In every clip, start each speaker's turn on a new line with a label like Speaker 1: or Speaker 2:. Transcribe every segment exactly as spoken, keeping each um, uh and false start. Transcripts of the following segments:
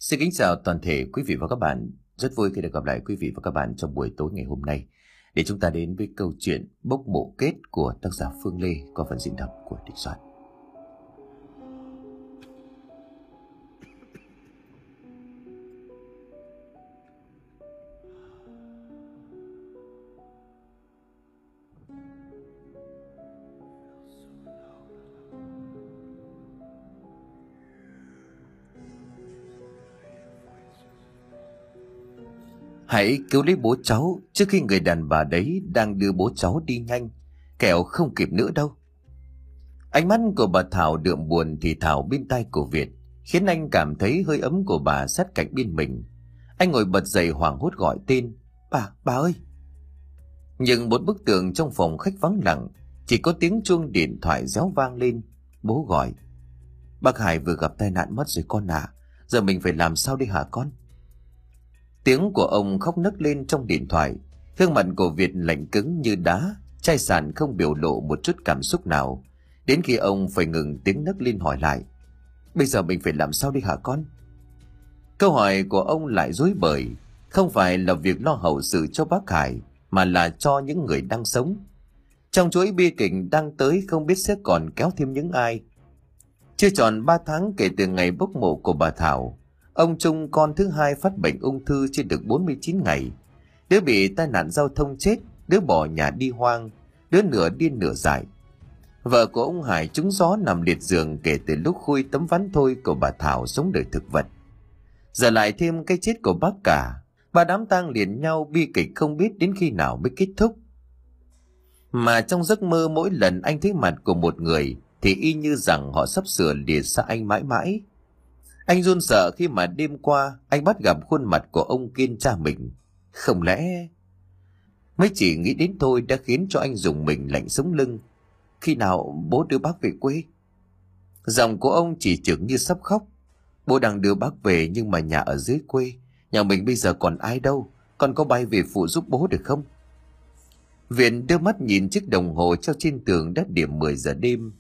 Speaker 1: Xin kính chào toàn thể quý vị và các bạn. Rất vui khi được gặp lại quý vị và các bạn trong buổi tối ngày hôm nay để chúng ta đến với câu chuyện Bốc mộ kết của tác giả Phương Lê qua phần diễn đọc của Đình Soạn. Hãy cứu lấy bố cháu trước khi người đàn bà đấy đang đưa bố cháu đi nhanh, kẻo không kịp nữa đâu. Ánh mắt của bà Thảo đượm buồn thì thào bên tai của Việt, khiến anh cảm thấy hơi ấm của bà sát cạnh bên mình. Anh ngồi bật dậy hoảng hốt gọi tên: Bà, bà ơi! Nhưng một bức tường trong phòng khách vắng lặng, chỉ có tiếng chuông điện thoại réo vang lên. Bố gọi: Bác Hải vừa gặp tai nạn mất rồi con à, giờ mình phải làm sao đây hả con? Tiếng của ông khóc nấc lên trong điện thoại. Gương mặt của Việt lạnh cứng như đá, chai sạn không biểu lộ một chút cảm xúc nào. Đến khi ông phải ngừng tiếng nấc lên hỏi lại: Bây giờ mình phải làm sao đi hả con? Câu hỏi của ông lại rối bời. Không phải là việc lo hậu sự cho bác Hải, mà là cho những người đang sống. Trong chuỗi bi kịch đang tới không biết sẽ còn kéo thêm những ai. Chưa tròn ba tháng kể từ ngày bốc mộ của bà Thảo, ông Trung con thứ hai phát bệnh ung thư chưa được bốn mươi chín ngày. Đứa bị tai nạn giao thông chết, đứa bỏ nhà đi hoang, đứa nửa điên nửa dại. Vợ của ông Hải trúng gió nằm liệt giường kể từ lúc khui tấm ván thôi của bà Thảo sống đời thực vật. Giờ lại thêm cái chết của bác cả. Ba đám tang liền nhau, bi kịch không biết đến khi nào mới kết thúc. Mà trong giấc mơ mỗi lần anh thấy mặt của một người thì y như rằng họ sắp sửa lìa xa anh mãi mãi. Anh run sợ khi mà đêm qua anh bắt gặp khuôn mặt của ông Kiên cha mình. Không lẽ... Mới chỉ nghĩ đến thôi đã khiến cho anh dùng mình lạnh sống lưng. Khi nào bố đưa bác về quê? Giọng của ông chỉ chừng như sắp khóc. Bố đang đưa bác về nhưng mà nhà ở dưới quê. Nhà mình bây giờ còn ai đâu. Con có bay về phụ giúp bố được không? Viện đưa mắt nhìn chiếc đồng hồ treo trên tường đã điểm mười giờ đêm.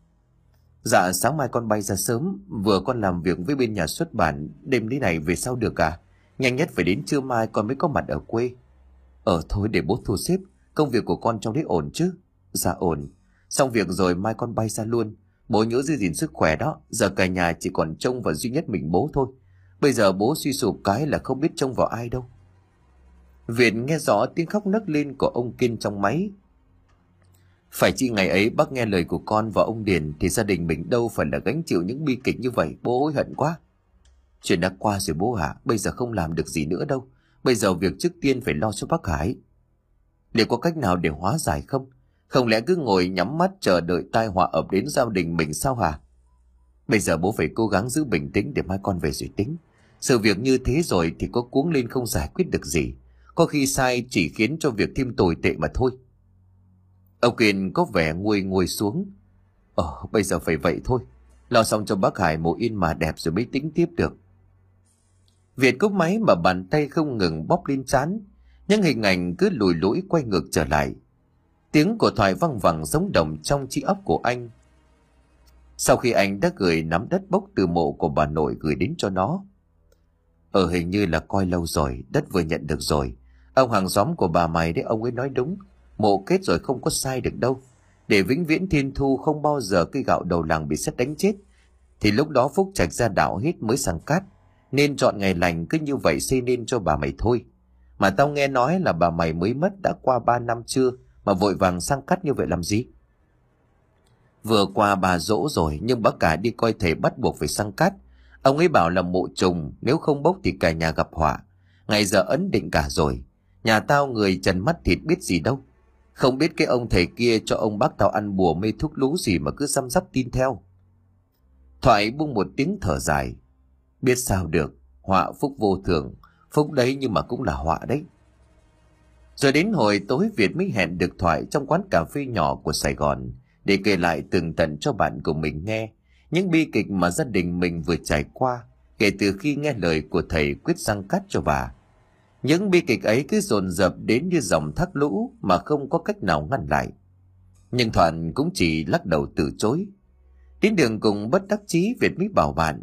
Speaker 1: Dạ sáng mai con bay ra sớm. Vừa con làm việc với bên nhà xuất bản, đêm lý này về sau được à? Nhanh nhất phải đến trưa mai con mới có mặt ở quê. Ờ thôi để bố thu xếp. Công việc của con trong đấy ổn chứ? Dạ ổn. Xong việc rồi mai con bay ra luôn. Bố nhớ giữ gìn sức khỏe đó. Giờ cả nhà chỉ còn trông vào duy nhất mình bố thôi. Bây giờ bố suy sụp cái là không biết trông vào ai đâu. Việt nghe rõ tiếng khóc nấc lên của ông Kiên trong máy. Phải chi ngày ấy bác nghe lời của con và ông Điền thì gia đình mình đâu phải là gánh chịu những bi kịch như vậy. Bố hối hận quá. Chuyện đã qua rồi bố ạ. Bây giờ không làm được gì nữa đâu. Bây giờ việc trước tiên phải lo cho bác Hải. Liệu có cách nào để hóa giải không? Không lẽ cứ ngồi nhắm mắt chờ đợi tai họa ập đến gia đình mình sao hả? Bây giờ bố phải cố gắng giữ bình tĩnh để mai con về rồi tính. Sự việc như thế rồi thì có cuống lên không giải quyết được gì. Có khi sai chỉ khiến cho việc thêm tồi tệ mà thôi. Ông Kiên có vẻ nguôi nguôi xuống. Ờ bây giờ phải vậy thôi. Lo xong cho bác Hải mộ yên mà đẹp rồi mới tính tiếp được. Việt cúp máy mà bàn tay không ngừng bóp lên trán. Những hình ảnh cứ lùi lũi quay ngược trở lại. Tiếng của thoại văng vẳng giống đồng trong trí óc của anh. Sau khi anh đã gửi nắm đất bốc từ mộ của bà nội gửi đến cho nó. Ở hình như là coi lâu rồi, đất vừa nhận được rồi. Ông hàng xóm của bà mày đấy, ông ấy nói đúng. Mộ kết rồi không có sai được đâu. Để vĩnh viễn thiên thu không bao giờ cây gạo đầu làng bị sét đánh chết, thì lúc đó Phúc Trạch ra đảo hết mới sang cát. Nên chọn ngày lành cứ như vậy xây nên cho bà mày thôi. Mà tao nghe nói là bà mày mới mất đã qua ba năm chưa, mà vội vàng sang cát như vậy làm gì? Vừa qua bà dỗ rồi, nhưng bác cả đi coi thầy bắt buộc phải sang cát. Ông ấy bảo là mộ trùng, nếu không bốc thì cả nhà gặp họa. Ngày giờ ấn định cả rồi. Nhà tao người trần mắt thịt biết gì đâu. Không biết cái ông thầy kia cho ông bác tao ăn bùa mê thuốc lú gì mà cứ răm rắp tin theo. Thoại buông một tiếng thở dài. Biết sao được, họa phúc vô thường. Phúc đấy nhưng mà cũng là họa đấy. Rồi đến hồi tối Việt mới hẹn được Thoại trong quán cà phê nhỏ của Sài Gòn để kể lại tường tận cho bạn của mình nghe những bi kịch mà gia đình mình vừa trải qua kể từ khi nghe lời của thầy quyết sang cát cho bà. Những bi kịch ấy cứ dồn dập đến như dòng thác lũ mà không có cách nào ngăn lại. Nhưng Thuận cũng chỉ lắc đầu từ chối. Đến đường cùng bất đắc chí, Việt mới bảo bạn,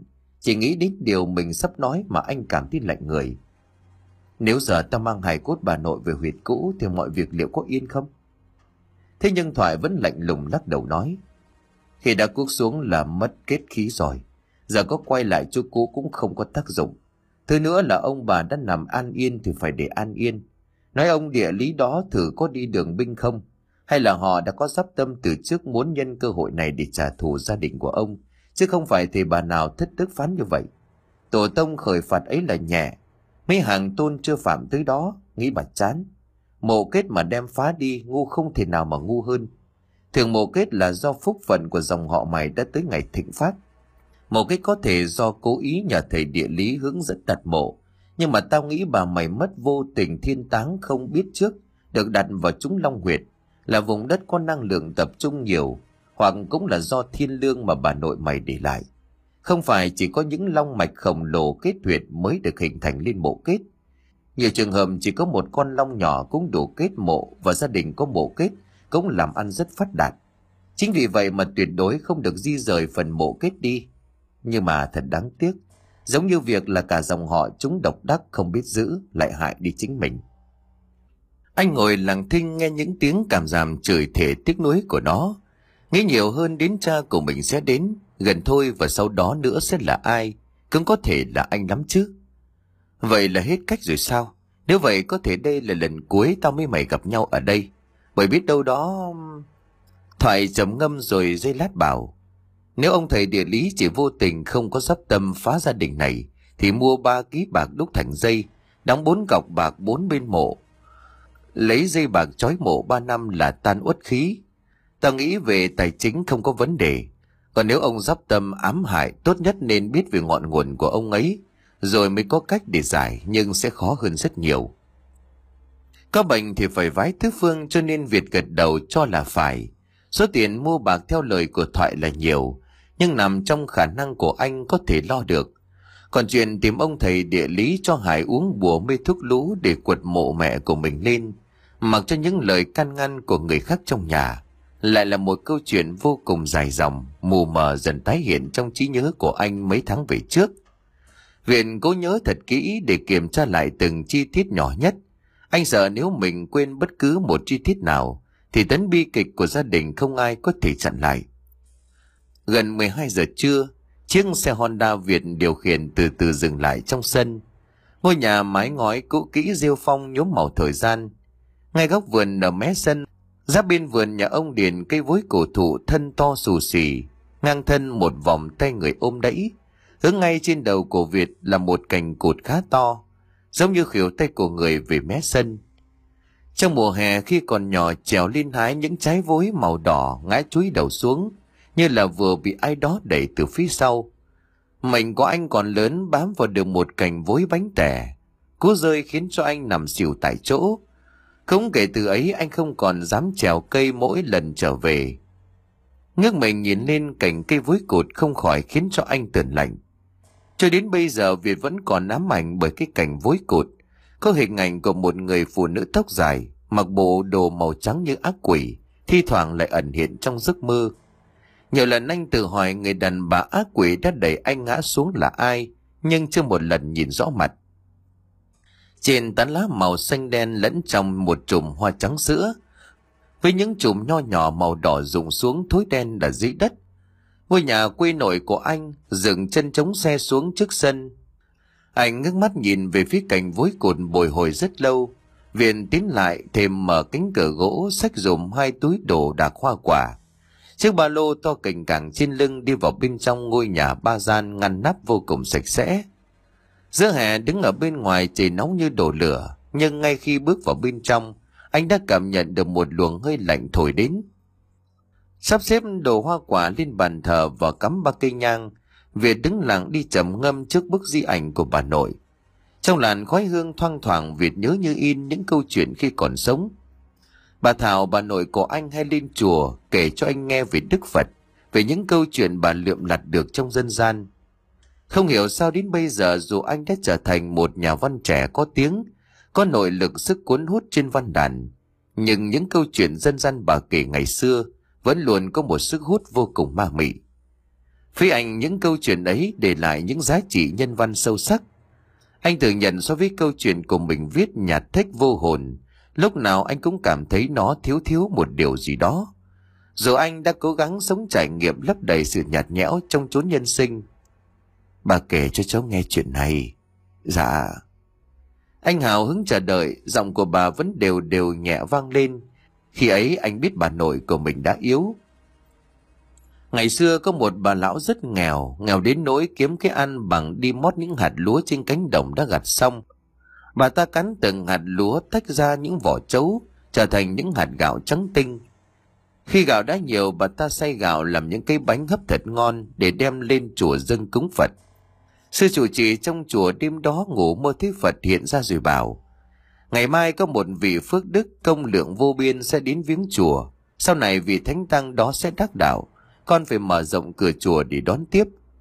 Speaker 1: Chỉ nghĩ đến điều mình sắp nói mà anh cảm thấy lạnh người. Nếu giờ ta mang hài cốt bà nội về huyệt cũ thì mọi việc liệu có yên không? Thế nhưng Thoại vẫn lạnh lùng lắc đầu nói, khi đã cuốc xuống là mất kết khí rồi, giờ có quay lại chỗ cũ cũng không có tác dụng. Thứ nữa là ông bà đã nằm an yên thì phải để an yên. Nói ông địa lý đó thử có đi đường binh không? Hay là họ đã có dắp tâm từ trước muốn nhân cơ hội này để trả thù gia đình của ông, chứ không phải thì bà nào thất đức phán như vậy. Tổ tông khởi phạt ấy là nhẹ, mấy hàng tôn chưa phạm tới đó, nghĩ bà chán. Mộ kết mà đem phá đi, ngu không thể nào mà ngu hơn. Thường mộ kết là do phúc phận của dòng họ mày đã tới ngày thịnh phát. Mộ kết có thể do cố ý nhờ thầy địa lý hướng dẫn đặt mộ, nhưng mà tao nghĩ bà mày mất vô tình thiên táng không biết trước, được đặt vào trúng long huyệt, là vùng đất có năng lượng tập trung nhiều, hoặc cũng là do thiên lương mà bà nội mày để lại. Không phải chỉ có những long mạch khổng lồ kết huyệt mới được hình thành lên mộ kết. Nhiều trường hợp chỉ có một con long nhỏ cũng đủ kết mộ, và gia đình có mộ kết cũng làm ăn rất phát đạt. Chính vì vậy mà tuyệt đối không được di rời phần mộ kết đi. Nhưng mà thật đáng tiếc, giống như việc là cả dòng họ chúng độc đắc không biết giữ, lại hại đi chính mình. Anh ngồi lặng thinh nghe những tiếng cảm giảm chửi thề tiếc nuối của nó, nghĩ nhiều hơn đến cha của mình sẽ đến gần thôi, và sau đó nữa sẽ là ai, cũng có thể là anh lắm chứ. Vậy là hết cách rồi sao? Nếu vậy có thể đây là lần cuối tao với mày gặp nhau ở đây, bởi biết đâu đó... Thoại trầm ngâm rồi giây lát bảo, nếu ông thầy địa lý chỉ vô tình không có dắp tâm phá gia đình này, thì mua ba ký bạc đúc thành dây, đóng bốn cọc bạc bốn bên mộ, lấy dây bạc trói mộ ba năm là tan uất khí. Tao nghĩ về tài chính không có vấn đề. Còn nếu ông dắp tâm ám hại, tốt nhất nên biết về ngọn nguồn của ông ấy, rồi mới có cách để giải, nhưng sẽ khó hơn rất nhiều. Có bệnh thì phải vái tứ phương, cho nên Việt gật đầu cho là phải. Số tiền mua bạc theo lời của Thoại là nhiều, nhưng nằm trong khả năng của anh có thể lo được. Còn chuyện tìm ông thầy địa lý cho Hải uống bùa mê thuốc lú để quật mộ mẹ của mình lên, mặc cho những lời can ngăn của người khác trong nhà, lại là một câu chuyện vô cùng dài dòng, mù mờ dần tái hiện trong trí nhớ của anh mấy tháng về trước. Viện cố nhớ thật kỹ để kiểm tra lại từng chi tiết nhỏ nhất. Anh sợ nếu mình quên bất cứ một chi tiết nào, thì tấn bi kịch của gia đình không ai có thể chặn lại. Gần mười hai giờ trưa, chiếc xe Honda Việt điều khiển từ từ dừng lại trong sân. Ngôi nhà mái ngói cũ kỹ rêu phong nhuốm màu thời gian. Ngay góc vườn ở mé sân, giáp bên vườn nhà ông Điền, cây vối cổ thụ thân to xù xì, ngang thân một vòng tay người ôm đẫy. Hướng ngay trên đầu của Việt là một cành cụt khá to, giống như khuỷu tay của người về mé sân. Trong mùa hè khi còn nhỏ, trèo lên hái những trái vối màu đỏ ngã chúi đầu xuống, như là vừa bị ai đó đẩy từ phía sau. Mệnh của anh còn lớn bám vào được một cành vối bánh tẻ, cú rơi khiến cho anh nằm xỉu tại chỗ. Không kể từ ấy anh không còn dám trèo cây mỗi lần trở về. Ngước mình nhìn lên cành cây vối cụt không khỏi khiến cho anh tởn lạnh. Cho đến bây giờ Việt vẫn còn ám ảnh bởi cái cành vối cụt, có hình ảnh của một người phụ nữ tóc dài, mặc bộ đồ màu trắng như ác quỷ, thi thoảng lại ẩn hiện trong giấc mơ. Nhiều lần anh tự hỏi người đàn bà ác quỷ đã đẩy anh ngã xuống là ai, nhưng chưa một lần nhìn rõ mặt. Trên tán lá màu xanh đen lẫn trong một chùm hoa trắng sữa, với những chùm nho nhỏ màu đỏ rụng xuống thối đen ở dưới đất. Ngôi nhà quê nội của anh dừng chân chống xe xuống trước sân. Anh ngước mắt nhìn về phía cành vối cụt bồi hồi rất lâu. Viện tiến lại thêm mở cánh cửa gỗ, xách dùm hai túi đồ đạc hoa quả. Chiếc ba lô to cành cảng trên lưng đi vào bên trong ngôi nhà ba gian ngăn nắp vô cùng sạch sẽ. Giữa hè đứng ở bên ngoài trời nóng như đổ lửa, nhưng ngay khi bước vào bên trong, anh đã cảm nhận được một luồng hơi lạnh thổi đến. Sắp xếp đồ hoa quả lên bàn thờ và cắm ba cây nhang, Việt đứng lặng đi trầm ngâm trước bức di ảnh của bà nội. Trong làn khói hương thoang thoảng, Việt nhớ như in những câu chuyện khi còn sống. Bà Thảo, bà nội của anh hay lên chùa kể cho anh nghe về Đức Phật, về những câu chuyện bà lượm lặt được trong dân gian. Không hiểu sao đến bây giờ, dù anh đã trở thành một nhà văn trẻ có tiếng, có nội lực sức cuốn hút trên văn đàn, nhưng những câu chuyện dân gian bà kể ngày xưa vẫn luôn có một sức hút vô cùng ma mị. Với anh, những câu chuyện ấy để lại những giá trị nhân văn sâu sắc. Anh thừa nhận so với câu chuyện của mình viết nhạt thách vô hồn, lúc nào anh cũng cảm thấy nó thiếu thiếu một điều gì đó. Dù anh đã cố gắng sống trải nghiệm lấp đầy sự nhạt nhẽo trong chốn nhân sinh. Bà kể cho cháu nghe chuyện này. Dạ. Anh hào hứng chờ đợi, giọng của bà vẫn đều đều nhẹ vang lên. Khi ấy anh biết bà nội của mình đã yếu. Ngày xưa có một bà lão rất nghèo, nghèo đến nỗi kiếm cái ăn bằng đi mót những hạt lúa trên cánh đồng đã gặt xong. Bà ta cắn từng hạt lúa tách ra những vỏ trấu, trở thành những hạt gạo trắng tinh. Khi gạo đã nhiều, bà ta xay gạo làm những cái bánh hấp thật ngon để đem lên chùa dâng cúng Phật. Sư trụ trì trong chùa đêm đó ngủ mơ thấy Phật hiện ra rồi bảo: ngày mai có một vị phước đức công lượng vô biên sẽ đến viếng chùa. Sau này vị thánh tăng đó sẽ đắc đạo, con phải mở rộng cửa chùa để đón tiếp.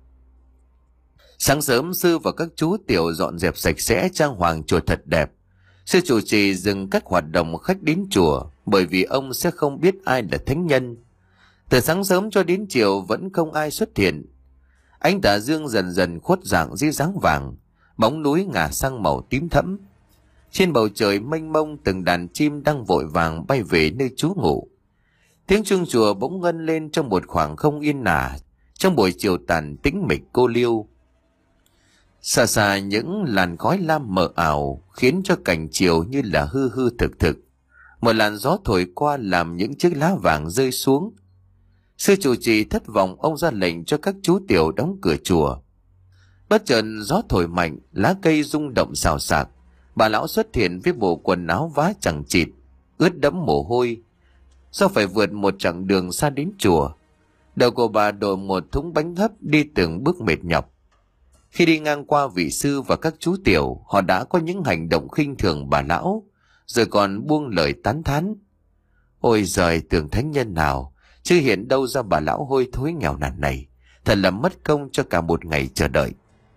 Speaker 1: Sáng sớm, sư và các chú tiểu dọn dẹp sạch sẽ trang hoàng chùa thật đẹp. Sư trụ trì dừng các hoạt động khách đến chùa, bởi vì ông sẽ không biết ai là thánh nhân. Từ sáng sớm cho đến chiều vẫn không ai xuất hiện. Ánh tà dương dần dần khuất dạng dưới dáng vàng, bóng núi ngả sang màu tím thẫm. Trên bầu trời mênh mông, từng đàn chim đang vội vàng bay về nơi trú ngụ. Tiếng chuông chùa bỗng ngân lên trong một khoảng không yên ả, trong buổi chiều tàn tĩnh mịch cô liêu. Xa xa những làn khói lam mờ ảo khiến cho cảnh chiều như là hư hư thực thực. Một làn gió thổi qua làm những chiếc lá vàng rơi xuống. Sư trụ trì thất vọng, ông ra lệnh cho các chú tiểu đóng cửa chùa. Bất chợt gió thổi mạnh, lá cây rung động xào xạc. Bà lão xuất hiện với bộ quần áo vá chằng chịt, ướt đẫm mồ hôi, do phải vượt một chặng đường xa đến chùa. Đầu của bà đội một thúng bánh hấp, đi từng bước mệt nhọc. Khi đi ngang qua vị sư và các chú tiểu, họ đã có những hành động khinh thường bà lão, rồi còn buông lời tán thán: ôi giời, tưởng thánh nhân nào, chứ hiện đâu ra bà lão hôi thối nghèo nàn này, thật là mất công cho cả một ngày chờ đợi.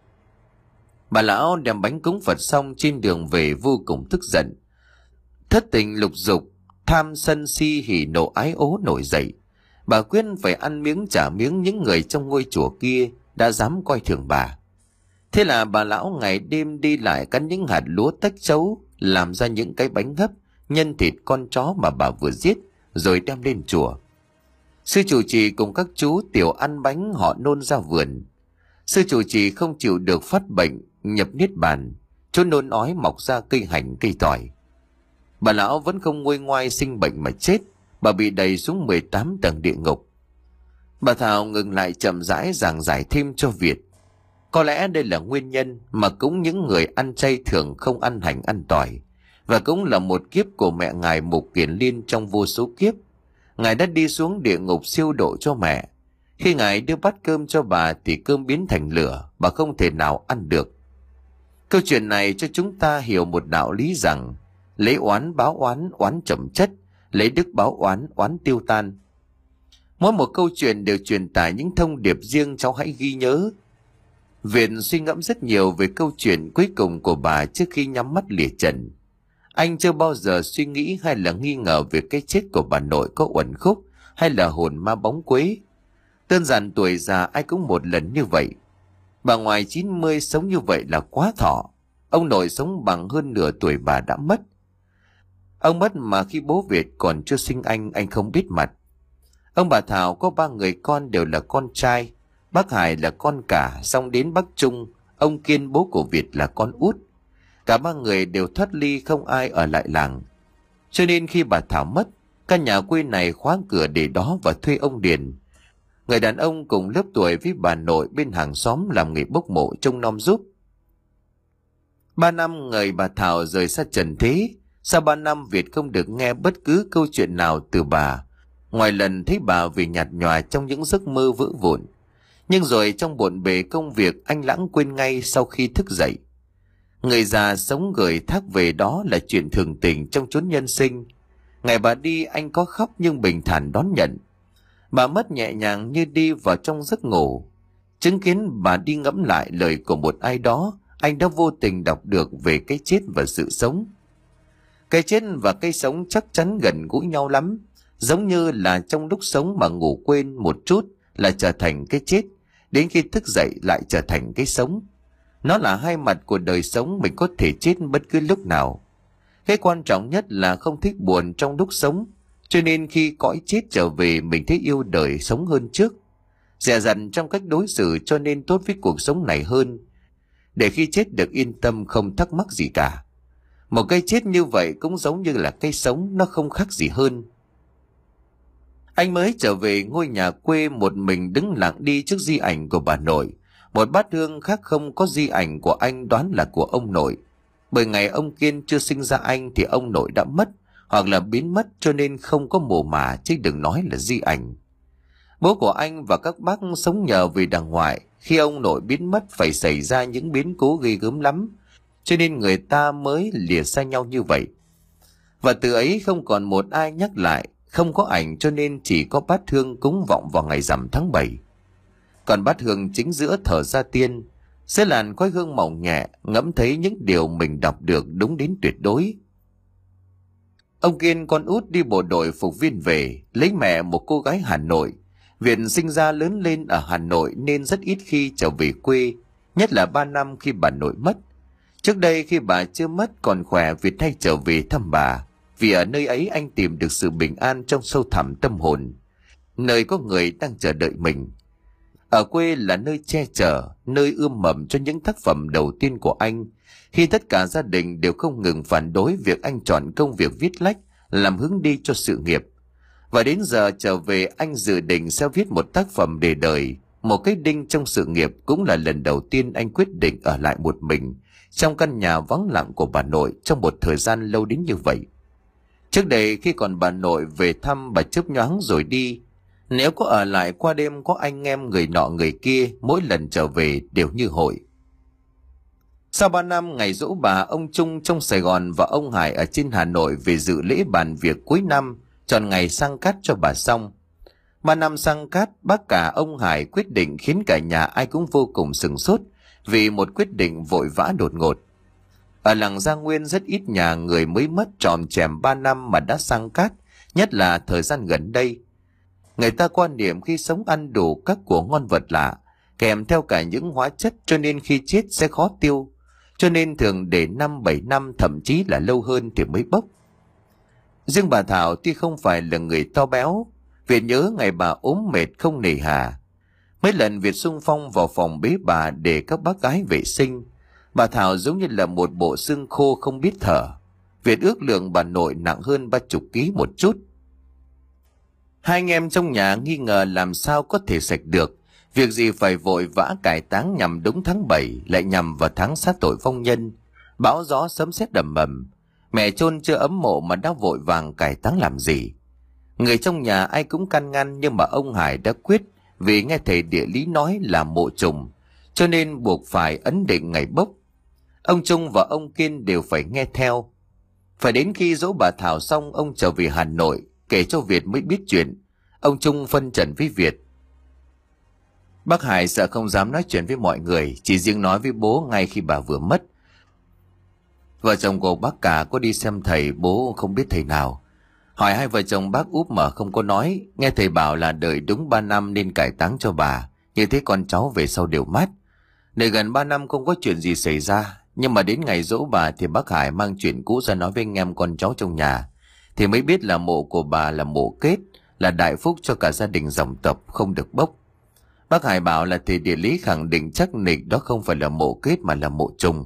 Speaker 1: Bà lão đem bánh cúng Phật xong, trên đường về vô cùng tức giận. Thất tình lục dục, tham sân si hỉ nộ ái ố nổi dậy. Bà quyết phải ăn miếng trả miếng những người trong ngôi chùa kia đã dám coi thường bà. Thế là bà lão ngày đêm đi lại cắn những hạt lúa tách chấu, làm ra những cái bánh hấp, nhân thịt con chó mà bà vừa giết, rồi đem lên chùa. Sư trụ trì cùng các chú tiểu ăn bánh, họ nôn ra vườn. Sư trụ trì không chịu được phát bệnh, nhập niết bàn, chỗ nôn ói mọc ra cây hành cây tỏi. Bà lão vẫn không nguôi ngoai sinh bệnh mà chết, bà bị đày xuống mười tám tầng địa ngục. Bà Thảo ngừng lại chậm rãi giảng giải thêm cho Việt. Có lẽ đây là nguyên nhân mà cũng những người ăn chay thường không ăn hành ăn tỏi, và cũng là một kiếp của mẹ ngài Mục Kiền Liên trong vô số kiếp. Ngài đã đi xuống địa ngục siêu độ cho mẹ. Khi ngài đưa bát cơm cho bà thì cơm biến thành lửa, bà không thể nào ăn được. Câu chuyện này cho chúng ta hiểu một đạo lý rằng lấy oán báo oán, oán chồng chất; lấy đức báo oán, oán tiêu tan. Mỗi một câu chuyện đều truyền tải những thông điệp riêng, cháu hãy ghi nhớ. Việt suy ngẫm rất nhiều về câu chuyện cuối cùng của bà trước khi nhắm mắt lìa trần. Anh chưa bao giờ suy nghĩ hay là nghi ngờ về cái chết của bà nội có uẩn khúc hay là hồn ma bóng quế. Đơn giản tuổi già ai cũng một lần như vậy. Bà ngoài chín mươi sống như vậy là quá thọ. Ông nội sống bằng hơn nửa tuổi bà đã mất. Ông mất mà khi bố Việt còn chưa sinh anh, anh không biết mặt. Ông bà Thảo có ba người con đều là con trai. Bác Hải là con cả, xong đến bác Trung, ông Kiên bố của Việt là con út. Cả ba người đều thoát ly, không ai ở lại làng. Cho nên khi bà Thảo mất, căn nhà quê này khóa cửa để đó và thuê ông Điền, người đàn ông cùng lớp tuổi với bà nội, bên hàng xóm làm nghề bốc mộ trông nom giúp. Ba năm người bà Thảo rời xa trần thế. Sau ba năm Việt không được nghe bất cứ câu chuyện nào từ bà, ngoài lần thấy bà về nhạt nhòa trong những giấc mơ vỡ vụn. Nhưng rồi trong bộn bề công việc, anh lãng quên ngay sau khi thức dậy. Người già sống gửi thác về đó là chuyện thường tình trong chốn nhân sinh. Ngày bà đi, anh có khóc nhưng bình thản đón nhận. Bà mất nhẹ nhàng như đi vào trong giấc ngủ. Chứng kiến bà đi ngẫm lại lời của một ai đó, anh đã vô tình đọc được về cái chết và sự sống. Cái chết và cái sống chắc chắn gần gũi nhau lắm. Giống như là trong lúc sống mà ngủ quên một chút là trở thành cái chết, đến khi thức dậy lại trở thành cái sống. Nó là hai mặt của đời sống, mình có thể chết bất cứ lúc nào. Cái quan trọng nhất là không thích buồn trong lúc sống, cho nên khi cõi chết trở về mình thấy yêu đời sống hơn trước. Dè dặt trong cách đối xử cho nên tốt với cuộc sống này hơn, để khi chết được yên tâm không thắc mắc gì cả. Một cái chết như vậy cũng giống như là cây sống, nó không khác gì hơn. Anh mới trở về ngôi nhà quê, một mình đứng lặng đi trước di ảnh của bà nội. Một bát hương khác không có di ảnh của anh đoán là của ông nội. Bởi ngày ông Kiên chưa sinh ra anh thì ông nội đã mất, hoặc là biến mất, cho nên không có mồ mả, chứ đừng nói là di ảnh. Bố của anh và các bác sống nhờ vì đàng ngoại. Khi ông nội biến mất phải xảy ra những biến cố ghê gớm lắm, cho nên người ta mới lìa xa nhau như vậy. Và từ ấy không còn một ai nhắc lại, không có ảnh, cho nên chỉ có bát hương cúng vọng vào ngày rằm tháng bảy. Còn bát hương chính giữa thờ gia tiên, sẽ làn khói hương mỏng nhẹ, ngẫm thấy những điều mình đọc được đúng đến tuyệt đối. Ông Kiên con út đi bộ đội phục viên về, lấy mẹ một cô gái Hà Nội. Việt sinh ra lớn lên ở Hà Nội nên rất ít khi trở về quê, nhất là ba năm khi bà nội mất. Trước đây khi bà chưa mất còn khỏe, Việt hay trở về thăm bà, vì ở nơi ấy anh tìm được sự bình an trong sâu thẳm tâm hồn, nơi có người đang chờ đợi mình. Ở quê là nơi che chở, nơi ươm mầm cho những tác phẩm đầu tiên của anh, khi tất cả gia đình đều không ngừng phản đối việc anh chọn công việc viết lách làm hướng đi cho sự nghiệp. Và đến giờ trở về, anh dự định sẽ viết một tác phẩm để đời, một cái đinh trong sự nghiệp. Cũng là lần đầu tiên anh quyết định ở lại một mình trong căn nhà vắng lặng của bà nội trong một thời gian lâu đến như vậy. Trước đây khi còn bà nội về thăm, bà chớp nhoáng rồi đi. Nếu có ở lại qua đêm có anh em người nọ người kia, mỗi lần trở về đều như hội. Sau ba năm ngày giỗ bà, ông Trung trong Sài Gòn và ông Hải ở trên Hà Nội về dự lễ bàn việc cuối năm, chọn ngày sang cát cho bà xong. Ba năm sang cát, bác cả ông Hải quyết định khiến cả nhà ai cũng vô cùng sửng sốt, vì một quyết định vội vã đột ngột. Ở làng Gia Nguyên rất ít nhà người mới mất tròn chèm ba năm mà đã sang cát, nhất là thời gian gần đây. Người ta quan niệm khi sống ăn đủ các của ngon vật lạ, kèm theo cả những hóa chất, cho nên khi chết sẽ khó tiêu, cho nên thường để năm bảy năm, thậm chí là lâu hơn thì mới bốc. Riêng bà Thảo tuy không phải là người to béo, Việt nhớ ngày bà ốm mệt không nề hà. Mấy lần Việt xung phong vào phòng bế bà để các bác gái vệ sinh, bà Thảo giống như là một bộ xương khô không biết thở. Việt ước lượng bà nội nặng hơn ba chục ký một chút. Hai anh em trong nhà nghi ngờ làm sao có thể sạch được, việc gì phải vội vã cải táng nhằm đúng tháng bảy, lại nhằm vào tháng sát tội vong nhân, bão gió sấm sét đầm mầm. Mẹ chôn chưa ấm mộ mà đã vội vàng cải táng làm gì? Người trong nhà ai cũng can ngăn, nhưng mà ông Hải đã quyết, vì nghe thầy địa lý nói là mộ trùng, cho nên buộc phải ấn định ngày bốc. Ông Trung và ông Kiên đều phải nghe theo. Phải đến khi dỗ bà Thảo xong, ông trở về Hà Nội kể cho Việt mới biết chuyện. Ông Trung phân trần với Việt: bác Hải sợ không dám nói chuyện với mọi người, chỉ riêng nói với bố ngay khi bà vừa mất. Vợ chồng của bác cả có đi xem thầy, bố không biết thầy nào. Hỏi hai vợ chồng bác úp mở không có nói, nghe thầy bảo là đợi đúng ba năm nên cải táng cho bà, như thế con cháu về sau đều mát. Để gần ba năm không có chuyện gì xảy ra, nhưng mà đến ngày dỗ bà thì bác Hải mang chuyện cũ ra nói với anh em con cháu trong nhà, thì mới biết là mộ của bà là mộ kết, là đại phúc cho cả gia đình dòng tộc, không được bốc. Bác Hải bảo là thầy địa lý khẳng định chắc nịch đó không phải là mộ kết mà là mộ trùng.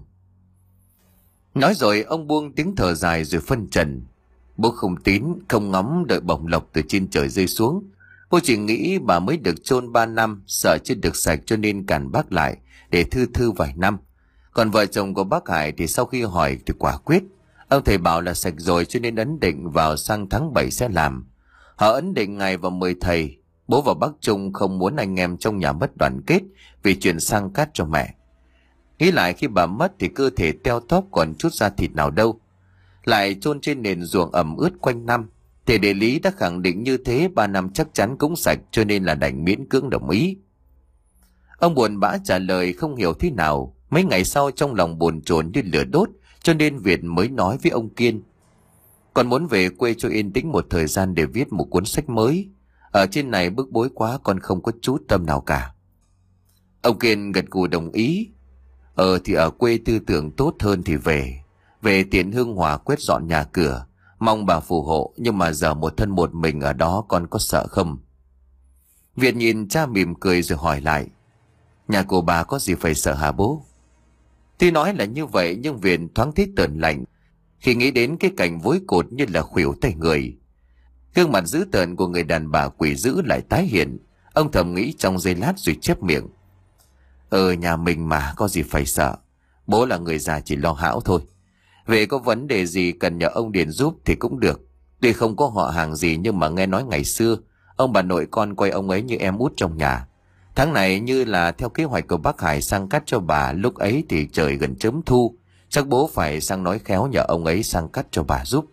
Speaker 1: Nói rồi ông buông tiếng thở dài rồi phân trần: bố không tín, không ngóng đợi bổng lộc từ trên trời rơi xuống. Bố chỉ nghĩ bà mới được chôn ba năm, sợ chưa được sạch cho nên cản bác lại để thư thư vài năm. Còn vợ chồng của bác Hải thì sau khi hỏi thì quả quyết, ông thầy bảo là sạch rồi cho nên ấn định vào sang tháng bảy sẽ làm. Họ ấn định ngày và mời thầy. Bố và bác Trung không muốn anh em trong nhà mất đoàn kết vì chuyện sang cát cho mẹ. Nghĩ lại khi bà mất thì cơ thể teo tóp còn chút da thịt nào đâu, lại chôn trên nền ruộng ẩm ướt quanh năm. Thầy địa lý đã khẳng định như thế, ba năm chắc chắn cũng sạch, cho nên là đành miễn cưỡng đồng ý. Ông buồn bã trả lời không hiểu thế nào. Mấy ngày sau trong lòng bồn chồn như lửa đốt, cho nên Việt mới nói với ông Kiên: con muốn về quê cho yên tĩnh một thời gian để viết một cuốn sách mới. Ở trên này bức bối quá, con không có chút tâm nào cả. Ông Kiên gật gù đồng ý. Ờ thì ở quê tư tưởng tốt hơn thì về. Về tiện hương hòa quét dọn nhà cửa. Mong bà phù hộ, nhưng mà giờ một thân một mình ở đó con có sợ không? Việt nhìn cha mỉm cười rồi hỏi lại. Nhà của bà có gì phải sợ hả bố? Tuy nói là như vậy nhưng Việt thoáng thấy tởn lạnh khi nghĩ đến cái cảnh vối cột như là khuỷu tay người. Gương mặt dữ tợn của người đàn bà quỷ dữ lại tái hiện. Ông thầm nghĩ trong giây lát rồi chép miệng. Ờ nhà mình mà có gì phải sợ. Bố là người già chỉ lo hão thôi. Về có vấn đề gì cần nhờ ông Điền giúp thì cũng được. Tuy không có họ hàng gì nhưng mà nghe nói ngày xưa ông bà nội con coi ông ấy như em út trong nhà. Tháng này như là theo kế hoạch của bác Hải sang cắt cho bà. Lúc ấy thì trời gần chớm thu. Chắc bố phải sang nói khéo nhờ ông ấy sang cắt cho bà giúp.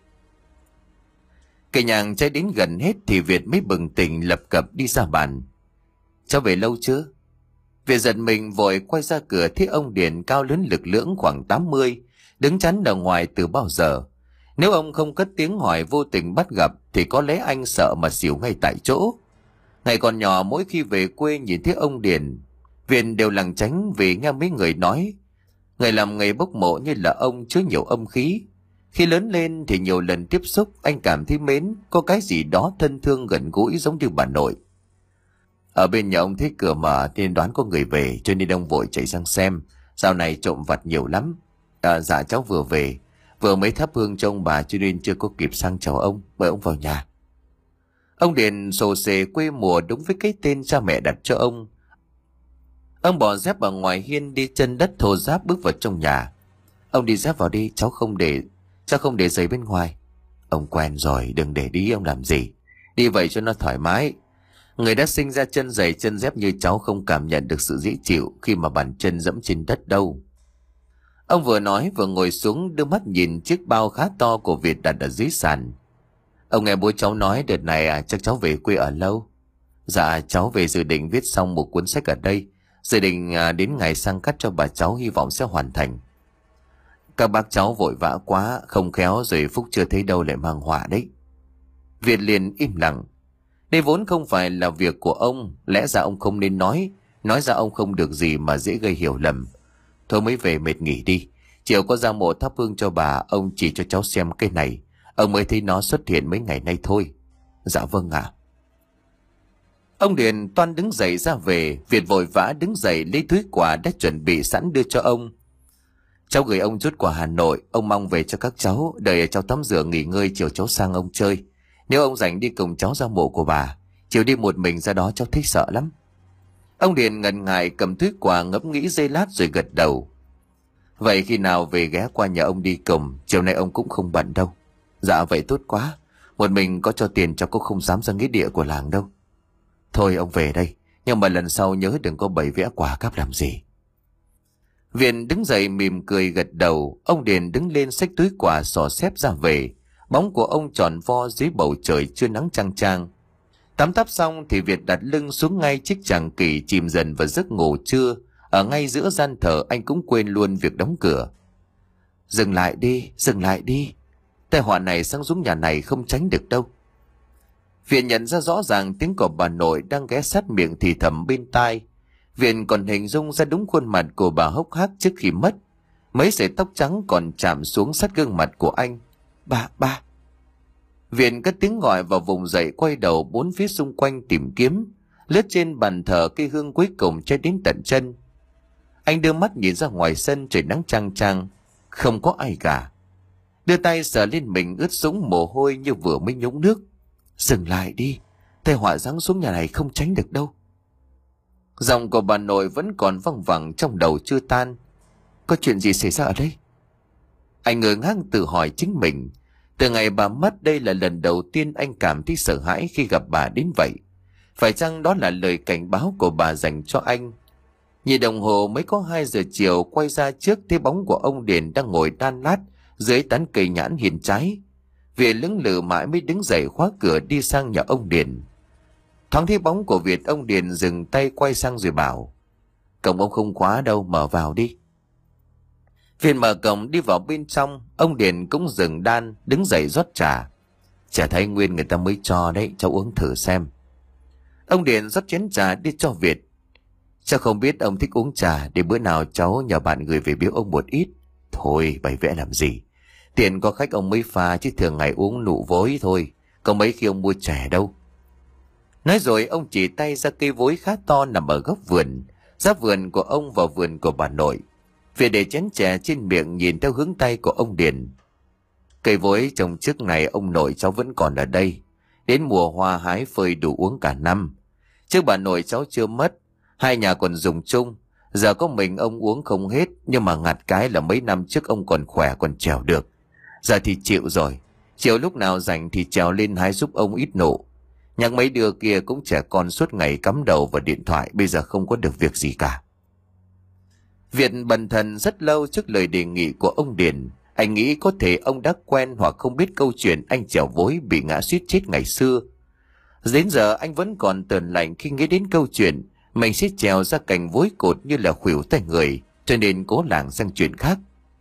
Speaker 1: Cây nhang cháy đến gần hết thì Việt mới bừng tỉnh lập cập đi ra bàn. Cháu về lâu chưa? Việt giật mình vội quay ra cửa thấy ông Điền cao lớn lực lưỡng khoảng tám mươi, đứng chắn ở ngoài từ bao giờ. Nếu ông không cất tiếng hỏi vô tình bắt gặp thì có lẽ anh sợ mà xỉu ngay tại chỗ. Ngày còn nhỏ mỗi khi về quê nhìn thấy ông Điền, Việt đều lảng tránh vì nghe mấy người nói người làm nghề bốc mộ như là ông chứa nhiều âm khí. Khi lớn lên thì nhiều lần tiếp xúc anh cảm thấy mến, có cái gì đó thân thương gần gũi giống như bà nội. Ở bên nhà ông thấy cửa mở nên đoán có người về, cho nên ông vội chạy sang xem. Dạo này trộm vặt nhiều lắm. À, dạ cháu vừa về, vừa mới thắp hương cho ông bà cho nên chưa có kịp sang chào ông. Mời ông vào nhà. Ông Điền sồ sề quê mùa đúng với cái tên cha mẹ đặt cho ông. Ông bỏ dép ở ngoài hiên đi chân đất thô ráp bước vào trong nhà. Ông đi dép vào đi, cháu không để cháu không để giày bên ngoài. Ông quen rồi, đừng để ý ông làm gì. Đi vậy cho nó thoải mái. Người đã sinh ra chân giày chân dép như cháu không cảm nhận được sự dễ chịu khi mà bàn chân dẫm trên đất đâu. Ông vừa nói vừa ngồi xuống đưa mắt nhìn chiếc bao khá to của Việt đặt ở dưới sàn. Ông nghe bố cháu nói đợt này à, chắc cháu về quê ở lâu. Dạ cháu về dự định viết xong một cuốn sách ở đây. Dự định à, đến ngày sang cắt cho bà cháu hy vọng sẽ hoàn thành. Các bác cháu vội vã quá, không khéo rồi phúc chưa thấy đâu lại mang họa đấy. Việt liền im lặng. Đây vốn không phải là việc của ông, lẽ ra ông không nên nói. Nói ra ông không được gì mà dễ gây hiểu lầm. Thôi mới về mệt nghỉ đi. Chiều có ra mộ thắp hương cho bà, ông chỉ cho cháu xem cái này. Ông mới thấy nó xuất hiện mấy ngày nay thôi. Dạ vâng ạ. Ông Điền toan đứng dậy ra về. Việt vội vã đứng dậy lấy túi quà đã chuẩn bị sẵn đưa cho ông. Cháu gửi ông chút quà Hà Nội, ông mong về cho các cháu, đợi cháu tắm rửa nghỉ ngơi chiều cháu sang ông chơi. Nếu ông rảnh đi cùng cháu ra mộ của bà, chiều đi một mình ra đó cháu thích sợ lắm. Ông Điền ngần ngại cầm túi quà ngẫm nghĩ giây lát rồi gật đầu. Vậy khi nào về ghé qua nhà ông đi cùng, chiều nay ông cũng không bận đâu. Dạ vậy tốt quá, một mình có cho tiền cháu cũng không dám ra nghĩa địa của làng đâu. Thôi ông về đây, nhưng mà lần sau nhớ đừng có bày vẽ quà cáp làm gì. Viện đứng dậy mỉm cười gật đầu. Ông Điền đứng lên xách túi quà xỏ xếp ra về. Bóng của ông tròn vo dưới bầu trời chưa nắng chang chang. Tắm tắp xong thì Việt đặt lưng xuống ngay chiếc chàng kỷ chìm dần vào giấc ngủ trưa. Ở ngay giữa gian thờ anh cũng quên luôn việc đóng cửa. Dừng lại đi, dừng lại đi. Tai họa này sang xuống nhà này không tránh được đâu. Việt nhận ra rõ ràng tiếng của bà nội đang ghé sát miệng thì thầm bên tai. Viện còn hình dung ra đúng khuôn mặt của bà hốc hác trước khi mất. Mấy sợi tóc trắng còn chạm xuống sát gương mặt của anh. Ba, ba. Viện cất tiếng gọi vào vùng dậy quay đầu bốn phía xung quanh tìm kiếm. Lướt trên bàn thờ cây hương cuối cùng cháy đến tận chân. Anh đưa mắt nhìn ra ngoài sân trời nắng chang chang. Không có ai cả. Đưa tay sờ lên mình ướt sũng mồ hôi như vừa mới nhúng nước. Dừng lại đi. Tai họa giáng xuống nhà này không tránh được đâu. Giọng của bà nội vẫn còn văng vẳng trong đầu chưa tan. Có chuyện gì xảy ra ở đây? Anh ngơ ngác tự hỏi chính mình. Từ ngày bà mất đây là lần đầu tiên anh cảm thấy sợ hãi khi gặp bà đến vậy. Phải chăng đó là lời cảnh báo của bà dành cho anh? Nhìn đồng hồ mới có hai giờ chiều, quay ra trước thấy bóng của ông Điền đang ngồi đan lát dưới tán cây nhãn hiền trái. Việt lững lự mãi mới đứng dậy khóa cửa đi sang nhà ông Điền. Thoáng thấy bóng của Việt, ông Điền dừng tay quay sang rồi bảo: Cổng ông không khóa đâu, mở vào đi. Việt mở cổng đi vào bên trong. Ông Điền cũng dừng đan, đứng dậy rót trà. Trà Thái Nguyên người ta mới cho đấy, cháu uống thử xem. Ông Điền rót chén trà đi cho Việt. Cháu không biết ông thích uống trà, để bữa nào cháu nhờ bạn gửi về biếu ông một ít. Thôi bày vẽ làm gì, tiền có khách ông mới pha, chứ thường ngày uống nụ vối thôi, có mấy khi ông mua chè đâu. Nói rồi ông chỉ tay ra cây vối khá to nằm ở góc vườn, giáp vườn của ông và vườn của bà nội. Việt để chén chè trên miệng nhìn theo hướng tay của ông Điền. Cây vối trồng trước này ông nội cháu vẫn còn ở đây, đến mùa hoa hái phơi đủ uống cả năm. Trước bà nội cháu chưa mất, hai nhà còn dùng chung, giờ có mình ông uống không hết, nhưng mà ngặt cái là mấy năm trước ông còn khỏe còn trèo được. Giờ thì chịu rồi, chiều lúc nào rảnh thì trèo lên hái giúp ông ít nụ. Nhắc mấy đứa kia cũng trẻ con suốt ngày cắm đầu vào điện thoại, bây giờ không có được việc gì cả. Việt bần thần rất lâu trước lời đề nghị của ông Điền. Anh nghĩ có thể ông đã quen hoặc không biết câu chuyện anh trèo vối bị ngã suýt chết ngày xưa. Đến giờ anh vẫn còn tờn lạnh khi nghĩ đến câu chuyện mình sẽ trèo ra cành vối cột như là khuỷu tay người, cho nên cố lảng sang chuyện khác.